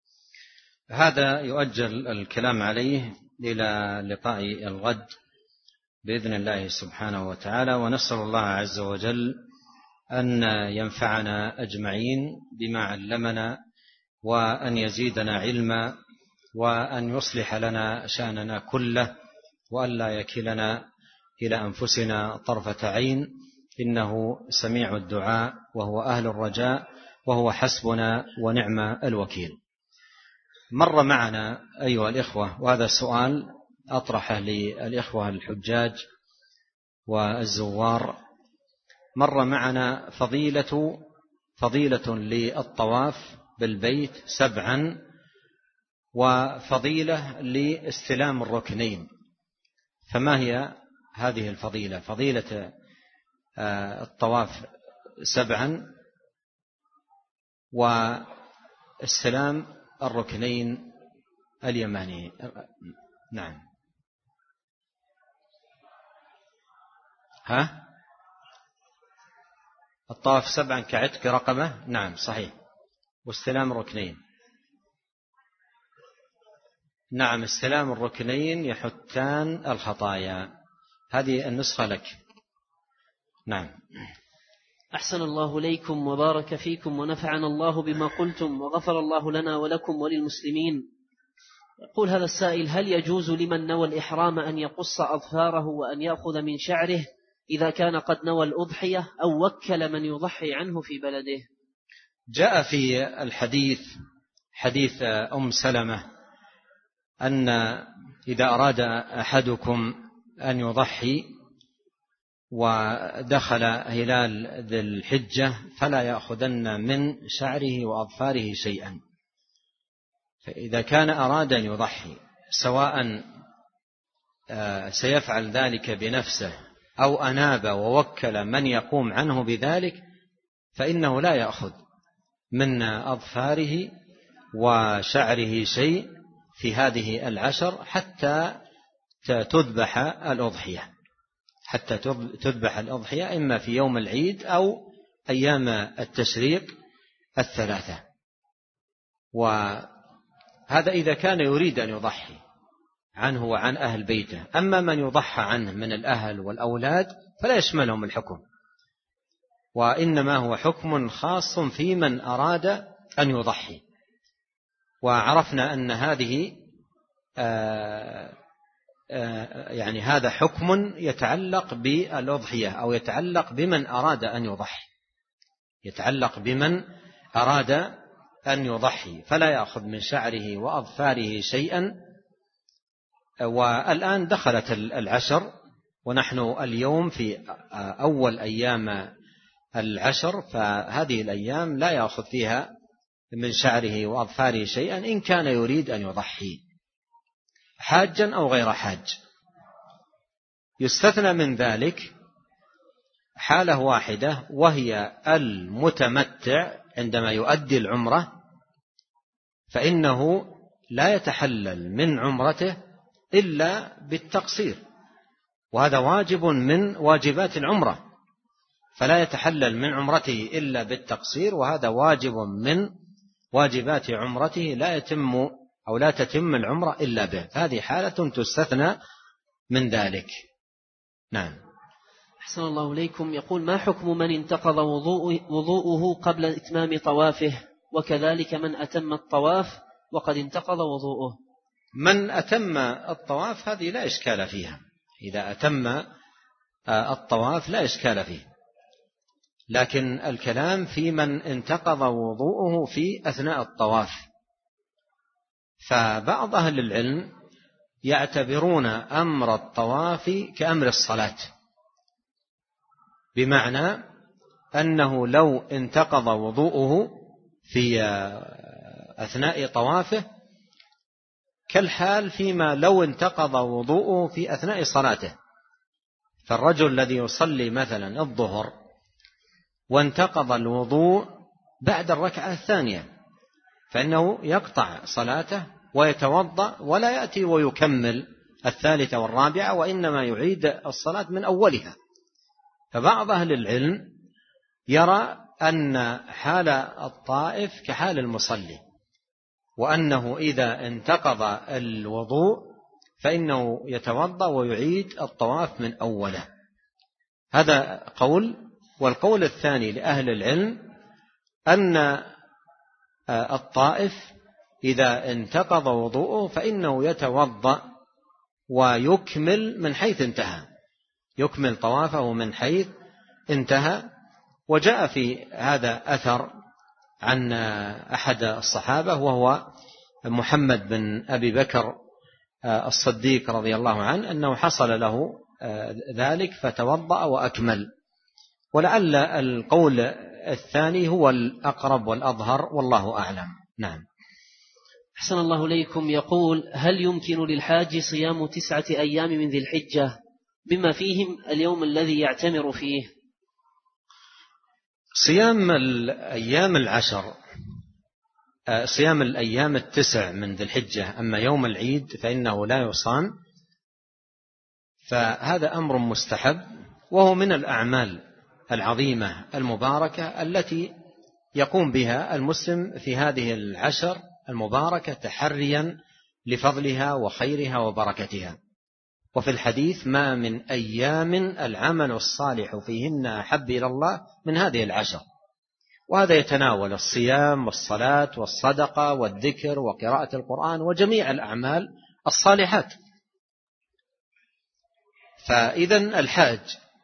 هذا يؤجل الكلام عليه إلى لقاء الغد بإذن الله سبحانه وتعالى، ونسأل الله عز وجل أن ينفعنا أجمعين بما علمنا، وأن يزيدنا علما، وأن يصلح لنا شأننا كله، وأن لا يكلنا إلى أنفسنا طرفة عين، إنه سميع الدعاء وهو أهل الرجاء وهو حسبنا ونعم الوكيل. مر معنا أيها الإخوة، وهذا السؤال أطرحه للإخوة الحجاج والزوار، مر معنا فضيلة للطواف بالبيت 7، وفضيلة لاستلام الركنين. فما هي هذه الفضيلة؟ فضيلة الطواف 7 واستلام الركنين اليمانيين. نعم. الطواف 7 كعتق رقبة. نعم صحيح. واستلام الركنين. نعم، استلام الركنين يحتان الخطايا. هذه النسخة لك. نعم. أحسن الله إليكم وبارك فيكم ونفعنا الله بما قلتم، وغفر الله لنا ولكم وللمسلمين. يقول هذا السائل: هل يجوز لمن نوى الإحرام أن يقص أظفاره وأن يأخذ من شعره إذا كان قد نوى الأضحية، أو وكل من يضحي عنه في بلده؟ جاء في الحديث حديث أم سلمة أن إذا أراد أحدكم أن يضحي ودخل هلال ذي الحجة فلا يأخذن من شعره وأظفاره شيئا. فإذا كان أراد أن يضحي، سواء سيفعل ذلك بنفسه أو أناب ووكل من يقوم عنه بذلك، فإنه لا يأخذ من أظفاره وشعره شيء في هذه العشر حتى تذبح الأضحية، إما في يوم العيد أو أيام التشريق 3. وهذا إذا كان يريد أن يضحي عنه وعن أهل بيته. أما من يضحى عنه من الأهل والأولاد فلا يشملهم الحكم، وإنما هو حكم خاص في من أراد أن يضحي. وعرفنا أن هذه يعني هذا حكم يتعلق بالأضحية، أو يتعلق بمن أراد أن يضحي، فلا يأخذ من شعره وأظفاره شيئا. والآن دخلت العشر، ونحن اليوم في أول أيام العشر، فهذه الأيام لا يأخذ فيها من شعره وأظفاره شيئا إن كان يريد أن يضحي حاجا أو غير حاج. يستثنى من ذلك حالة واحدة، وهي المتمتع عندما يؤدي العمرة، فإنه لا يتحلل من عمرته إلا بالتقصير، وهذا واجب من واجبات العمرة، فلا يتحلل من عمرته إلا بالتقصير، وهذا واجب من واجبات عمرته لا يتم أو لا تتم العمرة إلا به. هذه حالة تستثنى من ذلك. نعم. أحسن الله إليكم. يقول: ما حكم من انتقض وضوءه قبل إتمام طوافه، وكذلك من أتم الطواف وقد انتقض وضوءه؟ من أتم الطواف هذه لا إشكال فيها، إذا أتم الطواف لا إشكال فيه، لكن الكلام في من انتقض وضوءه في أثناء الطواف. فبعض أهل العلم يعتبرون أمر الطواف كأمر الصلاة، بمعنى أنه لو انتقض وضوءه في أثناء طوافه كالحال فيما لو انتقض وضوءه في أثناء صلاته. فالرجل الذي يصلي مثلا الظهر وانتقض الوضوء بعد الركعة الثانية، فإنه يقطع صلاته ويتوضأ ولا يأتي ويكمل الثالثة والرابعة، وإنما يعيد الصلاة من أولها. فبعض أهل العلم يرى أن حال الطائف كحال المصلي، وأنه إذا انتقض الوضوء فإنه يتوضأ ويعيد الطواف من أوله. هذا قول. والقول الثاني لأهل العلم أن الطائف إذا انتقض وضوءه فإنه يتوضأ ويكمل من حيث انتهى، يكمل طوافه من حيث انتهى. وجاء في هذا أثر عن أحد الصحابة وهو محمد بن أبي بكر الصديق رضي الله عنه، أنه حصل له ذلك فتوضأ وأكمل. ولعل القول الثاني هو الأقرب والأظهر، والله أعلم. نعم. أحسن الله إليكم. يقول: هل يمكن للحاج صيام 9 أيام من ذي الحجة بما فيهم اليوم الذي يعتمر فيه؟ صيام الأيام العشر، صيام الأيام 9 من ذي الحجة، أما يوم العيد فإنه لا يصام، فهذا أمر مستحب، وهو من الأعمال العظيمة المباركة التي يقوم بها المسلم في هذه العشر المباركة تحريا لفضلها وخيرها وبركتها. وفي الحديث: ما من أيام العمل الصالح فيهن أحب إلى الله من هذه العشر. وهذا يتناول الصيام والصلاة والصدقة والذكر وقراءة القرآن وجميع الأعمال الصالحات. فإذن الحاج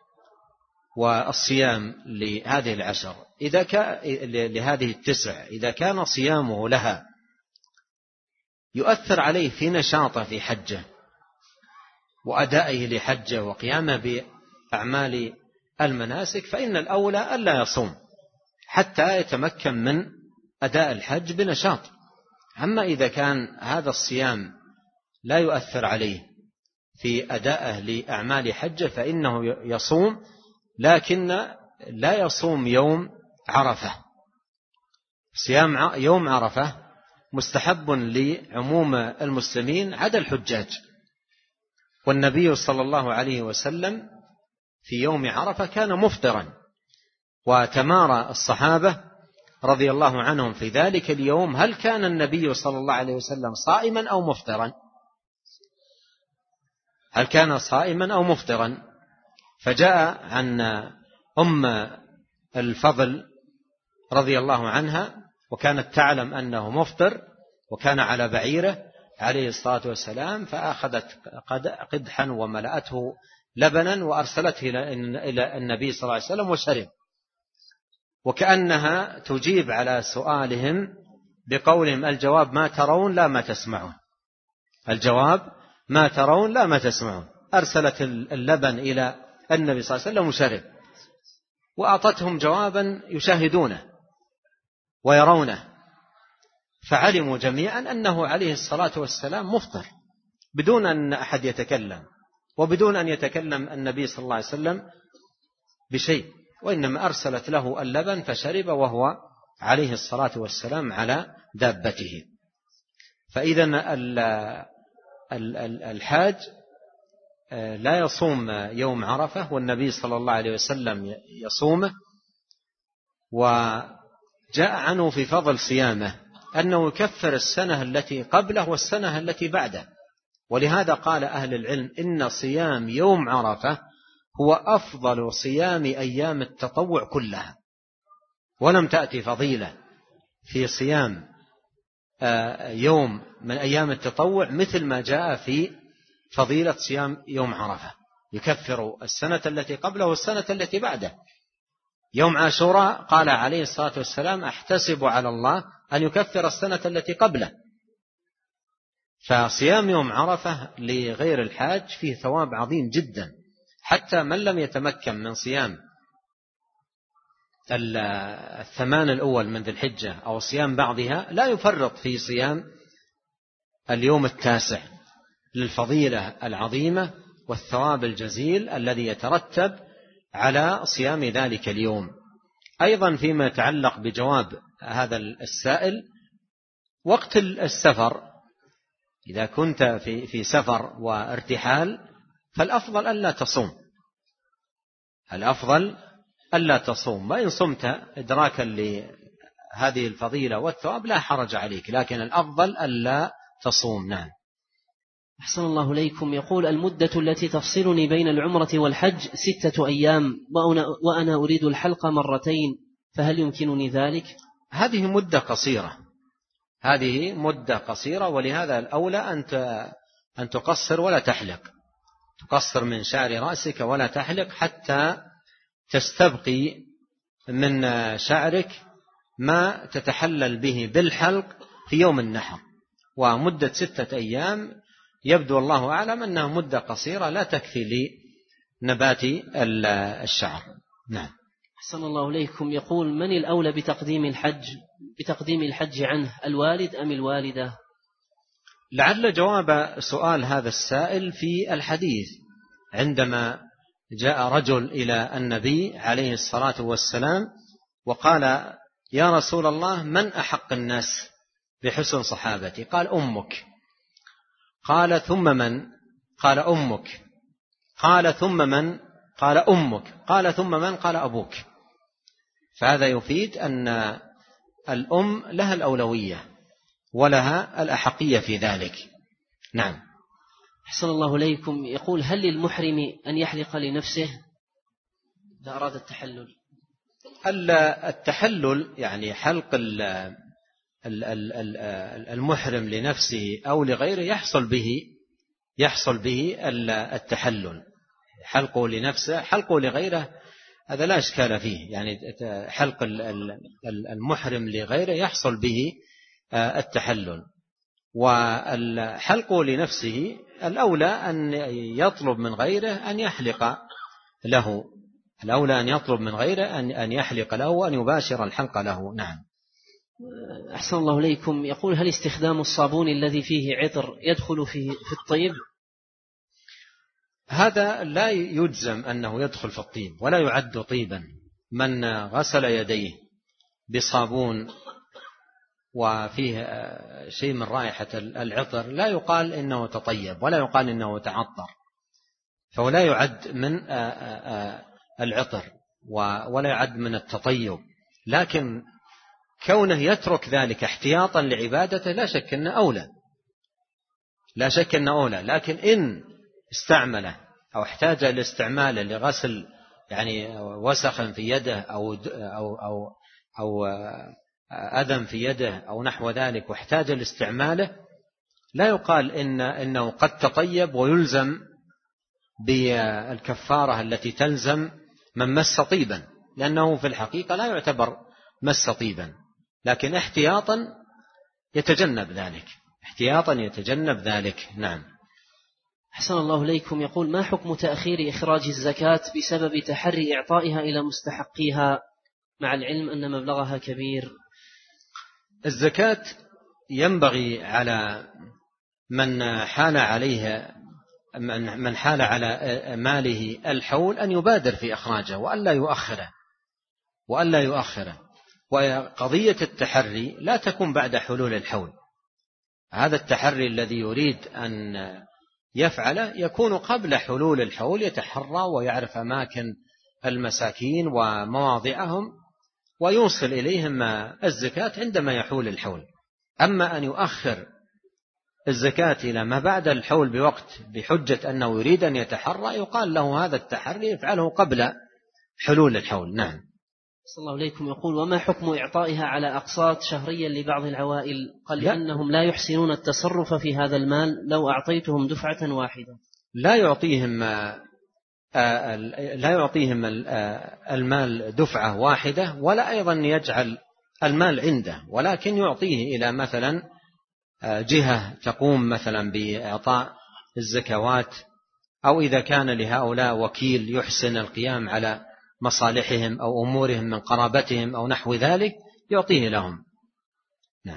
والصيام لهذه العشر لهذه 9 إذا كان صيامه لها يؤثر عليه في نشاطه في حجه وأدائه لحجه وقيامه بأعمال المناسك، فإن الأولى ألا يصوم حتى يتمكن من أداء الحج بنشاط. أما إذا كان هذا الصيام لا يؤثر عليه في أدائه لأعمال حجه فإنه يصوم، لكن لا يصوم يوم عرفة. صيام يوم عرفة مستحب لعموم المسلمين عدا الحجاج، والنبي صلى الله عليه وسلم في يوم عرفة كان مفطرا، وتمارى الصحابة رضي الله عنهم في ذلك اليوم هل كان النبي صلى الله عليه وسلم صائما أو مفطرا، هل كان صائما أو مفطرا. فجاء عن أم الفضل رضي الله عنها وكانت تعلم أنه مفطر وكان على بعيره عليه الصلاة والسلام، فأخذت قدحا وملأته لبنا وأرسلته إلى النبي صلى الله عليه وسلم وشرب، وكأنها تجيب على سؤالهم بقولهم: الجواب ما ترون لا ما تسمعون، الجواب ما ترون لا ما تسمعون. أرسلت اللبن إلى النبي صلى الله عليه وسلم وشرب، وأعطتهم جوابا يشاهدونه ويرونه، فعلموا جميعا أنه عليه الصلاة والسلام مفطر بدون أن أحد يتكلم، وبدون أن يتكلم النبي صلى الله عليه وسلم بشيء، وإنما أرسلت له اللبن فشرب وهو عليه الصلاة والسلام على دابته. فإذا الحاج لا يصوم يوم عرفة، والنبي صلى الله عليه وسلم يصومه، وجاء عنه في فضل صيامه أنه يكفر السنة التي قبله والسنة التي بعده. ولهذا قال أهل العلم إن صيام يوم عرفة هو أفضل صيام أيام التطوع كلها، ولم تأتي فضيلة في صيام يوم من أيام التطوع مثل ما جاء في فضيلة صيام يوم عرفة، يكفر السنة التي قبله والسنة التي بعده. يوم عاشوراء قال عليه الصلاة والسلام أحتسب على الله أن يكفر السنة التي قبله. فصيام يوم عرفة لغير الحاج فيه ثواب عظيم جدا، حتى من لم يتمكن من صيام الثمان الأول من ذي الحجة أو صيام بعضها لا يفرط في صيام اليوم التاسع للفضيلة العظيمة والثواب الجزيل الذي يترتب على صيام ذلك اليوم. أيضا فيما يتعلق بجواب هذا السائل، وقت السفر إذا كنت في سفر وارتحال فالأفضل ألا تصوم، الأفضل ألا تصوم، وإن صمت إدراكا لهذه الفضيلة والثواب لا حرج عليك، لكن الأفضل ألا تصوم. نعم. أحسن الله إليكم. يقول المدة التي تفصلني بين العمرة والحج 6 أيام، وأنا أريد الحلق مرتين، فهل يمكنني ذلك؟ هذه مدة قصيرة، هذه مدة قصيرة، ولهذا الأولى أن تقصر ولا تحلق، تقصر من شعر رأسك ولا تحلق حتى تستبقي من شعرك ما تتحلل به بالحلق في يوم النحر. ومدة 6 أيام يبدو الله أعلم أنها مدة قصيرة لا تكفي لنبات الشعر. نعم. أحسن الله إليكم. يقول من الأولى بتقديم الحج عنه، الوالد أم الوالدة؟ لعل جواب سؤال هذا السائل في الحديث عندما جاء رجل إلى النبي عليه الصلاة والسلام وقال يا رسول الله من أحق الناس بحسن صحابتي؟ قال أمك. قال ثم من؟ قال أمك. قال ثم من؟ قال أمك. قال ثم من؟ قال أبوك. فهذا يفيد أن الأم لها الأولوية ولها الأحقية في ذلك. نعم. أحسن الله إليكم. يقول هل للمحرم أن يحلق لنفسه إذا أراد التحلل؟ التحلل يعني حلق المحرم لنفسه أو لغيره يحصل به التحلل. حلقه لنفسه حلقه لغيره هذا لا إشكال فيه، يعني حلق المحرم لغيره يحصل به التحلل. والحلق لنفسه الأولى أن يطلب من غيره أن يحلق له، الأولى أن يطلب من غيره أن يحلق له وأن يباشر الحلق له. نعم. أحسن الله إليكم. يقول هل استخدام الصابون الذي فيه عطر يدخل في الطيب؟ هذا لا يجزم أنه يدخل في الطيب ولا يعد طيبا. من غسل يديه بصابون وفيه شيء من رائحة العطر لا يقال إنه تطيب ولا يقال إنه تعطر، فلا يعد من العطر ولا يعد من التطيب. لكن كونه يترك ذلك احتياطا لعبادته لا شك أنه أولى، لكن إن استعمله أو احتاج لاستعماله لغسل يعني وسخ في يده أو أدم في يده أو نحو ذلك واحتاج لاستعماله لا يقال إنه قد تطيب ويلزم بالكفارة التي تلزم من مس طيبا، لأنه في الحقيقة لا يعتبر مس طيبا، لكن احتياطا يتجنب ذلك. نعم. أحسن الله إليكم. يقول ما حكم تأخير إخراج الزكاة بسبب تحري إعطائها إلى مستحقيها مع العلم أن مبلغها كبير؟ الزكاة ينبغي على من حال على ماله الحول أن يبادر في إخراجه وألا يؤخره. وقضية التحري لا تكون بعد حلول الحول، هذا التحري الذي يريد أن يفعله يكون قبل حلول الحول، يتحرى ويعرف أماكن المساكين ومواضعهم ويوصل إليهم الزكاة عندما يحول الحول. أما أن يؤخر الزكاة إلى ما بعد الحول بوقت بحجة أنه يريد أن يتحرى، يقال له هذا التحري يفعله قبل حلول الحول. نعم. صلى الله عليكم. يقول: وما حكم إعطائها على أقساط شهريا لبعض لأنهم لأنهم لا يحسنون التصرف في هذا المال لو أعطيتهم دفعة واحدة؟ لا يعطيهم المال دفعة واحدة، ولا أيضا يجعل المال عنده، ولكن يعطيه إلى مثلا جهة تقوم مثلا بإعطاء الزكوات، أو إذا كان لهؤلاء وكيل يحسن القيام على مصالحهم أو أمورهم من قرابتهم أو نحو ذلك يعطيه لهم. نعم.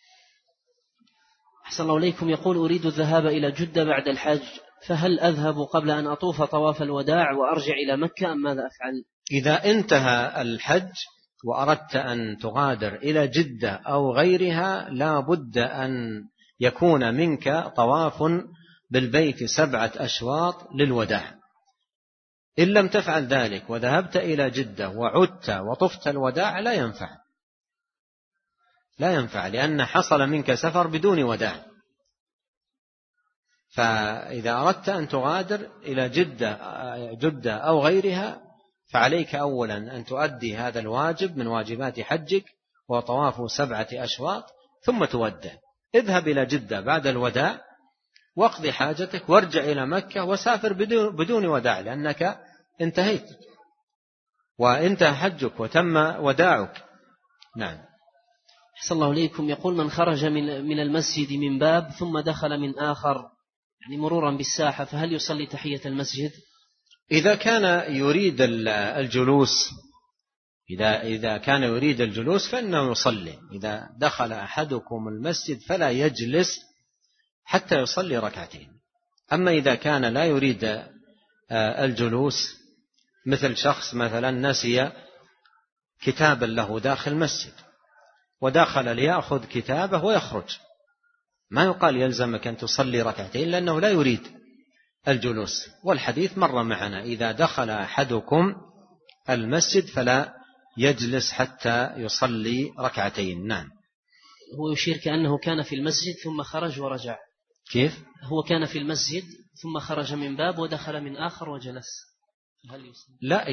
أحسن الله إليكم. يقول: أريد الذهاب إلى جدة بعد الحج، فهل أذهب قبل أن أطوف طواف الوداع وأرجع إلى مكة أم ماذا أفعل؟ إذا انتهى الحج وأردت أن تغادر إلى جدة أو غيرها لا بد أن يكون منك طواف بالبيت 7 أشواط للوداع. إن لم تفعل ذلك وذهبت إلى جدة وعدت وطفت الوداع لا ينفع لأن حصل منك سفر بدون وداع. فإذا أردت أن تغادر إلى جدة أو غيرها فعليك أولا أن تؤدي هذا الواجب من واجبات حجك وطواف 7 أشواط ثم تودع. اذهب إلى جدة بعد الوداع واقضي حاجتك وارجع إلى مكة وسافر بدون وداع، لأنك انتهيت وانتهى حجك وتم وداعك. نعم. أحسن الله إليكم. يقول: من خرج من المسجد من باب ثم دخل من آخر، يعني مرورا بالساحة، فهل يصلي تحية المسجد؟ إذا كان يريد الجلوس إذا كان يريد الجلوس فإنه يصلي. إذا دخل أحدكم المسجد فلا يجلس حتى يصلي ركعتين. أما إذا كان لا يريد الجلوس، مثل شخص مثلا نسي كتابا له داخل المسجد ودخل ليأخذ كتابه ويخرج، ما يقال يلزمك أن تصلي ركعتين لأنه لا يريد الجلوس. والحديث مر معنا: إذا دخل أحدكم المسجد فلا يجلس حتى يصلي ركعتين. نعم. هو يشير كأنه كان في المسجد ثم خرج ورجع. كيف؟ هو كان في المسجد ثم خرج من باب ودخل من آخر وجلس، هل يصلي؟ لا،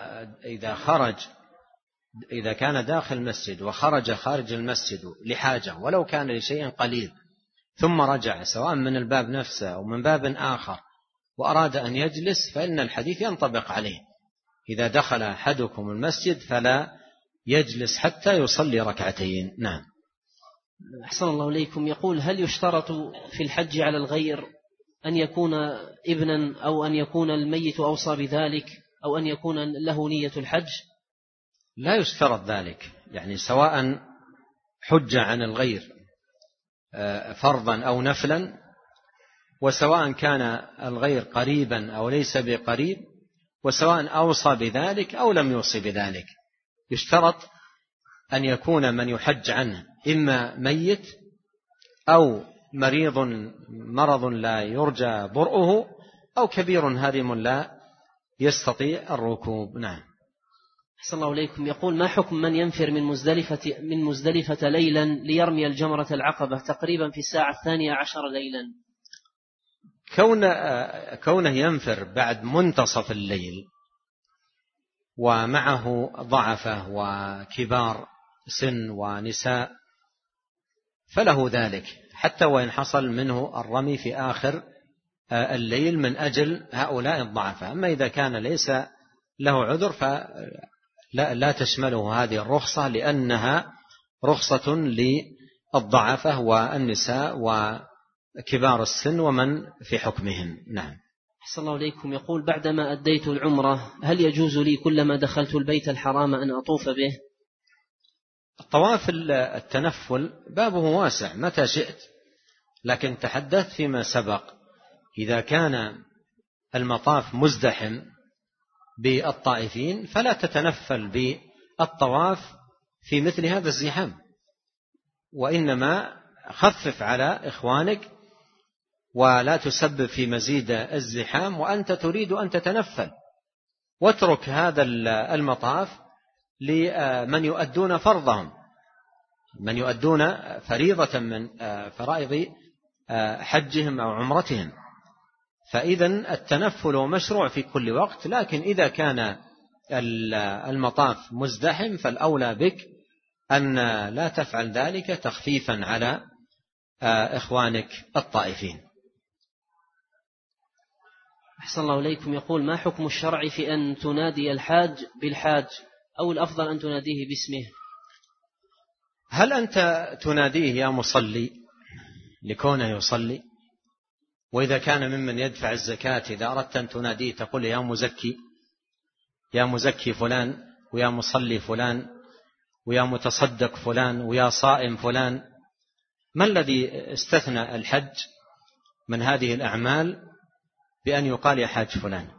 إذا كان داخل المسجد وخرج خارج المسجد لحاجة ولو كان لشيء قليل ثم رجع سواء من الباب نفسه أو من باب آخر وأراد أن يجلس فإن الحديث ينطبق عليه: إذا دخل أحدكم المسجد فلا يجلس حتى يصلي ركعتين. نعم. أحسن الله إليكم. يقول: هل يشترط في الحج على الغير أن يكون ابنا أو أن يكون الميت أوصى بذلك أو أن يكون له نية الحج؟ لا يشترط ذلك، يعني سواء حج عن الغير فرضا أو نفلا، وسواء كان الغير قريبا أو ليس بقريب، وسواء أوصى بذلك أو لم يوصي بذلك. يشترط أن يكون من يحج عنه إما ميت أو مرض لا يرجى برؤه أو كبير هرم لا يستطيع الركوب. نعم. أحسن الله إليكم. يقول: ما حكم من ينفر من مزدلفة ليلا ليرمي الجمرة العقبة تقريبا في الساعة 12 ليلا؟ كونه ينفر بعد منتصف الليل ومعه ضعفة وكبار سن ونساء فله ذلك، حتى وإن حصل منه الرمي في آخر الليل من أجل هؤلاء الضعفة. أما إذا كان ليس له عذر فلا تشمله هذه الرخصة، لأنها رخصة للضعفة والنساء وكبار السن ومن في حكمهم. نعم. أحسن الله إليكم. يقول: بعدما أديت العمرة هل يجوز لي كلما دخلت البيت الحرام أن أطوف به؟ طواف التنفل بابه واسع متى شئت، لكن تحدث فيما سبق إذا كان المطاف مزدحم بالطائفين فلا تتنفل بالطواف في مثل هذا الزحام، وإنما خفف على إخوانك ولا تسبب في مزيد الزحام وأنت تريد أن تتنفل، واترك هذا المطاف لمن يؤدون فرضهم، من يؤدون فريضة من فرائض حجهم أو عمرتهم. فإذن التنفل مشروع في كل وقت، لكن إذا كان المطاف مزدحم فالأولى بك أن لا تفعل ذلك تخفيفا على إخوانك الطائفين. أحسن الله إليكم. يقول: ما حكم الشرع في أن تنادي الحاج بالحاج، أو الأفضل أن تناديه باسمه؟ هل أنت تناديه يا مصلي لكونه يصلي؟ وإذا كان ممن يدفع الزكاة إذا أردت أن تناديه تقول يا مزكي، يا مزكي فلان، ويا مصلي فلان، ويا متصدق فلان، ويا صائم فلان. ما الذي استثنى الحج من هذه الأعمال بأن يقال يا حاج فلان؟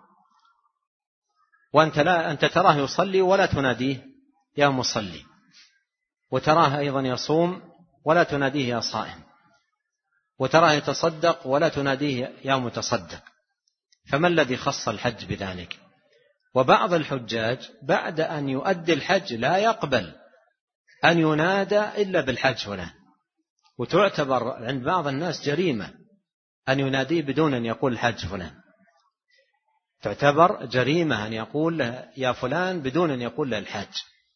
وأنت تراه يصلي ولا تناديه يا مصلي، وتراه أيضا يصوم ولا تناديه يا صائم، وتراه يتصدق ولا تناديه يا متصدق. فما الذي خص الحج بذلك؟ وبعض الحجاج بعد أن يؤدي الحج لا يقبل أن ينادى إلا بالحج فلان، وتعتبر عند بعض الناس جريمة أن يناديه بدون أن يقول الحج فلان، تعتبر جريمة أن يقول يا فلان بدون أن يقول له الحج.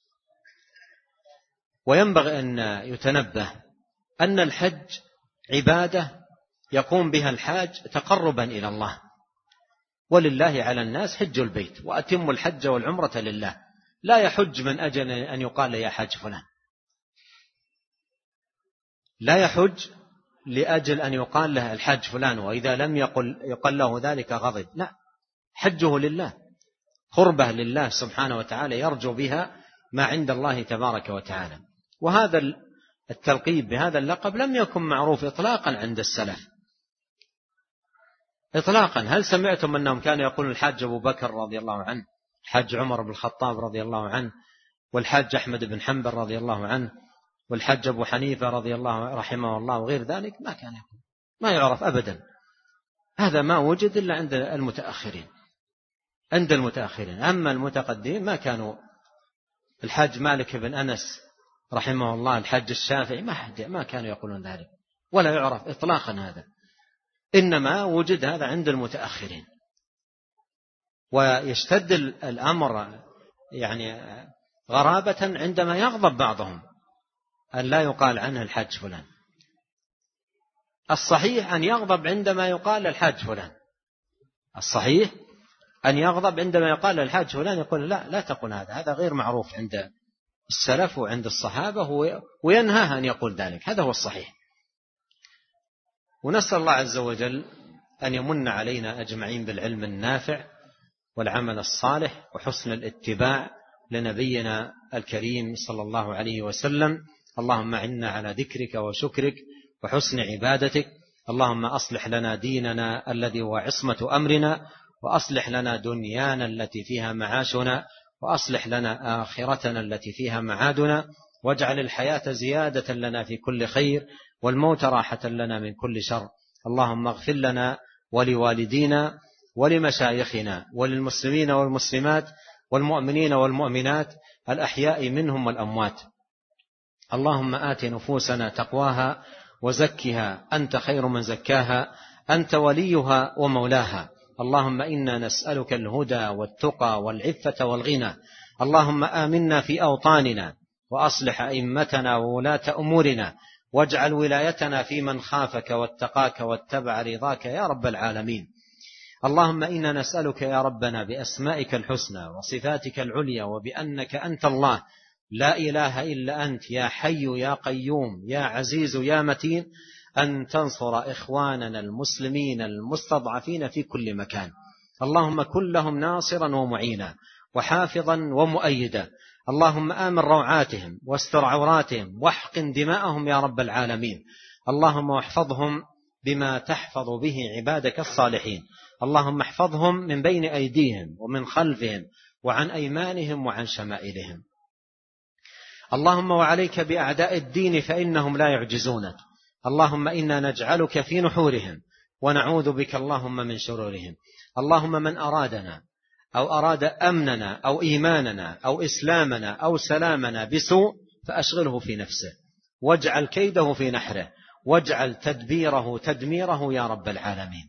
وينبغي أن يتنبه أن الحج عبادة يقوم بها الحاج تقربا إلى الله، ولله على الناس حج البيت وأتم الحج والعمرة لله. لا يحج من أجل أن يقال له يا حاج فلان، لا يحج لأجل أن يقال له الحج فلان، وإذا لم يقل له ذلك غضب. لا، حجه لله، قربه لله سبحانه وتعالى يرجو بها ما عند الله تبارك وتعالى. وهذا التلقيب بهذا اللقب لم يكن معروف إطلاقا عند السلف إطلاقا. هل سمعتم أنهم كانوا يقولون الحاج أبو بكر رضي الله عنه، الحاج عمر بن الخطاب رضي الله عنه، والحاج أحمد بن حنبل رضي الله عنه، والحاج أبو حنيفة رضي الله رحمه الله وغير ذلك؟ ما كان يقول، ما يعرف أبدا. هذا ما وجد إلا عند المتأخرين، عند المتأخرين. أما المتقدمين ما كانوا. الحاج مالك بن أنس رحمه الله، الحاج الشافعي، ما كانوا يقولون ذلك، ولا يعرف إطلاقا هذا، إنما وجد هذا عند المتأخرين. ويشتد الأمر يعني غرابة عندما يغضب بعضهم أن لا يقال عنه الحاج فلان. الصحيح أن يغضب عندما يقال الحاج فلان، الصحيح أن يغضب عندما يقال الحاج فلان، يقول لا تقول هذا غير معروف عند السلف وعند الصحابة، وينهاها أن يقول ذلك. هذا هو الصحيح. ونسأل الله عز وجل أن يمن علينا أجمعين بالعلم النافع والعمل الصالح وحسن الاتباع لنبينا الكريم صلى الله عليه وسلم. اللهم أعنا على ذكرك وشكرك وحسن عبادتك. اللهم أصلح لنا ديننا الذي هو عصمة أمرنا، وأصلح لنا دنيانا التي فيها معاشنا، وأصلح لنا آخرتنا التي فيها معادنا، واجعل الحياة زيادة لنا في كل خير، والموت راحة لنا من كل شر. اللهم اغفر لنا ولوالدينا ولمشايخنا وللمسلمين والمسلمات والمؤمنين والمؤمنات الأحياء منهم والأموات. اللهم آت نفوسنا تقواها وزكها أنت خير من زكاها، أنت وليها ومولاها. اللهم إنا نسألك الهدى والتقى والعفة والغنى. اللهم آمنا في أوطاننا، وأصلح أئمتنا وولاة أمورنا، واجعل ولايتنا في من خافك واتقاك واتبع رضاك يا رب العالمين. اللهم إنا نسألك يا ربنا بأسمائك الحسنى وصفاتك العليا وبأنك أنت الله لا إله إلا أنت، يا حي يا قيوم يا عزيز يا متين، أن تنصر إخواننا المسلمين المستضعفين في كل مكان. اللهم كن لهم ناصرا ومعينا وحافظا ومؤيدا. اللهم آمن روعاتهم واستر عوراتهم واحقن دماءهم يا رب العالمين. اللهم واحفظهم بما تحفظ به عبادك الصالحين. اللهم احفظهم من بين أيديهم ومن خلفهم وعن أيمانهم وعن شمائلهم. اللهم وعليك بأعداء الدين فإنهم لا يعجزونك. اللهم إنا نجعلك في نحورهم ونعوذ بك اللهم من شرورهم. اللهم من أرادنا أو أراد أمننا أو إيماننا أو إسلامنا أو سلامنا بسوء فأشغله في نفسه واجعل كيده في نحره واجعل تدبيره تدميره يا رب العالمين.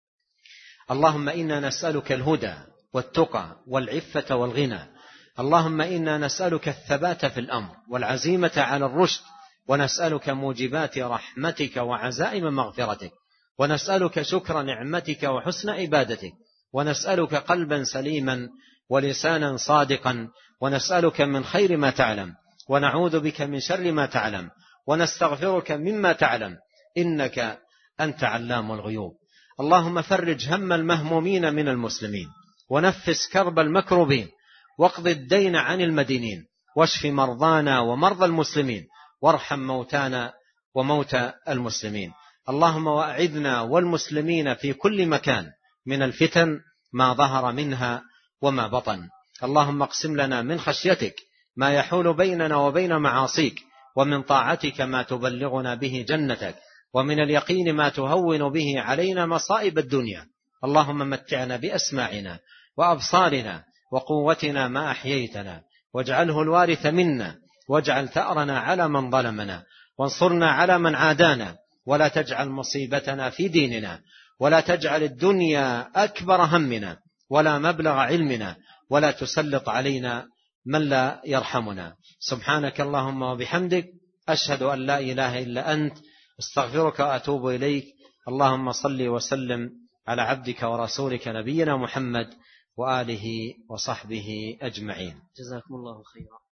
اللهم إنا نسألك الهدى والتقى والعفة والغنى. اللهم إنا نسألك الثبات في الأمر والعزيمة على الرشد، ونسألك موجبات رحمتك وعزائم مغفرتك، ونسألك شكر نعمتك وحسن عبادتك، ونسألك قلبا سليما ولسانا صادقا، ونسألك من خير ما تعلم ونعوذ بك من شر ما تعلم، ونستغفرك مما تعلم إنك أنت علام الغيوب. اللهم فرج هم المهمومين من المسلمين، ونفس كرب المكروبين، واقض الدين عن المدينين، واشف مرضانا ومرضى المسلمين، وارحم موتانا وموتى المسلمين. اللهم وأعذنا والمسلمين في كل مكان من الفتن ما ظهر منها وما بطن. اللهم اقسم لنا من خشيتك ما يحول بيننا وبين معاصيك، ومن طاعتك ما تبلغنا به جنتك، ومن اليقين ما تهون به علينا مصائب الدنيا. اللهم متعنا بأسماعنا وأبصارنا وقوتنا ما أحييتنا، واجعله الوارث منا، واجعل ثأرنا على من ظلمنا، وانصرنا على من عادانا، ولا تجعل مصيبتنا في ديننا، ولا تجعل الدنيا أكبر همنا ولا مبلغ علمنا، ولا تسلط علينا من لا يرحمنا. سبحانك اللهم وبحمدك، أشهد أن لا إله إلا أنت، استغفرك وأتوب إليك. اللهم صل وسلم على عبدك ورسولك نبينا محمد وآله وصحبه أجمعين. جزاكم الله خيرا.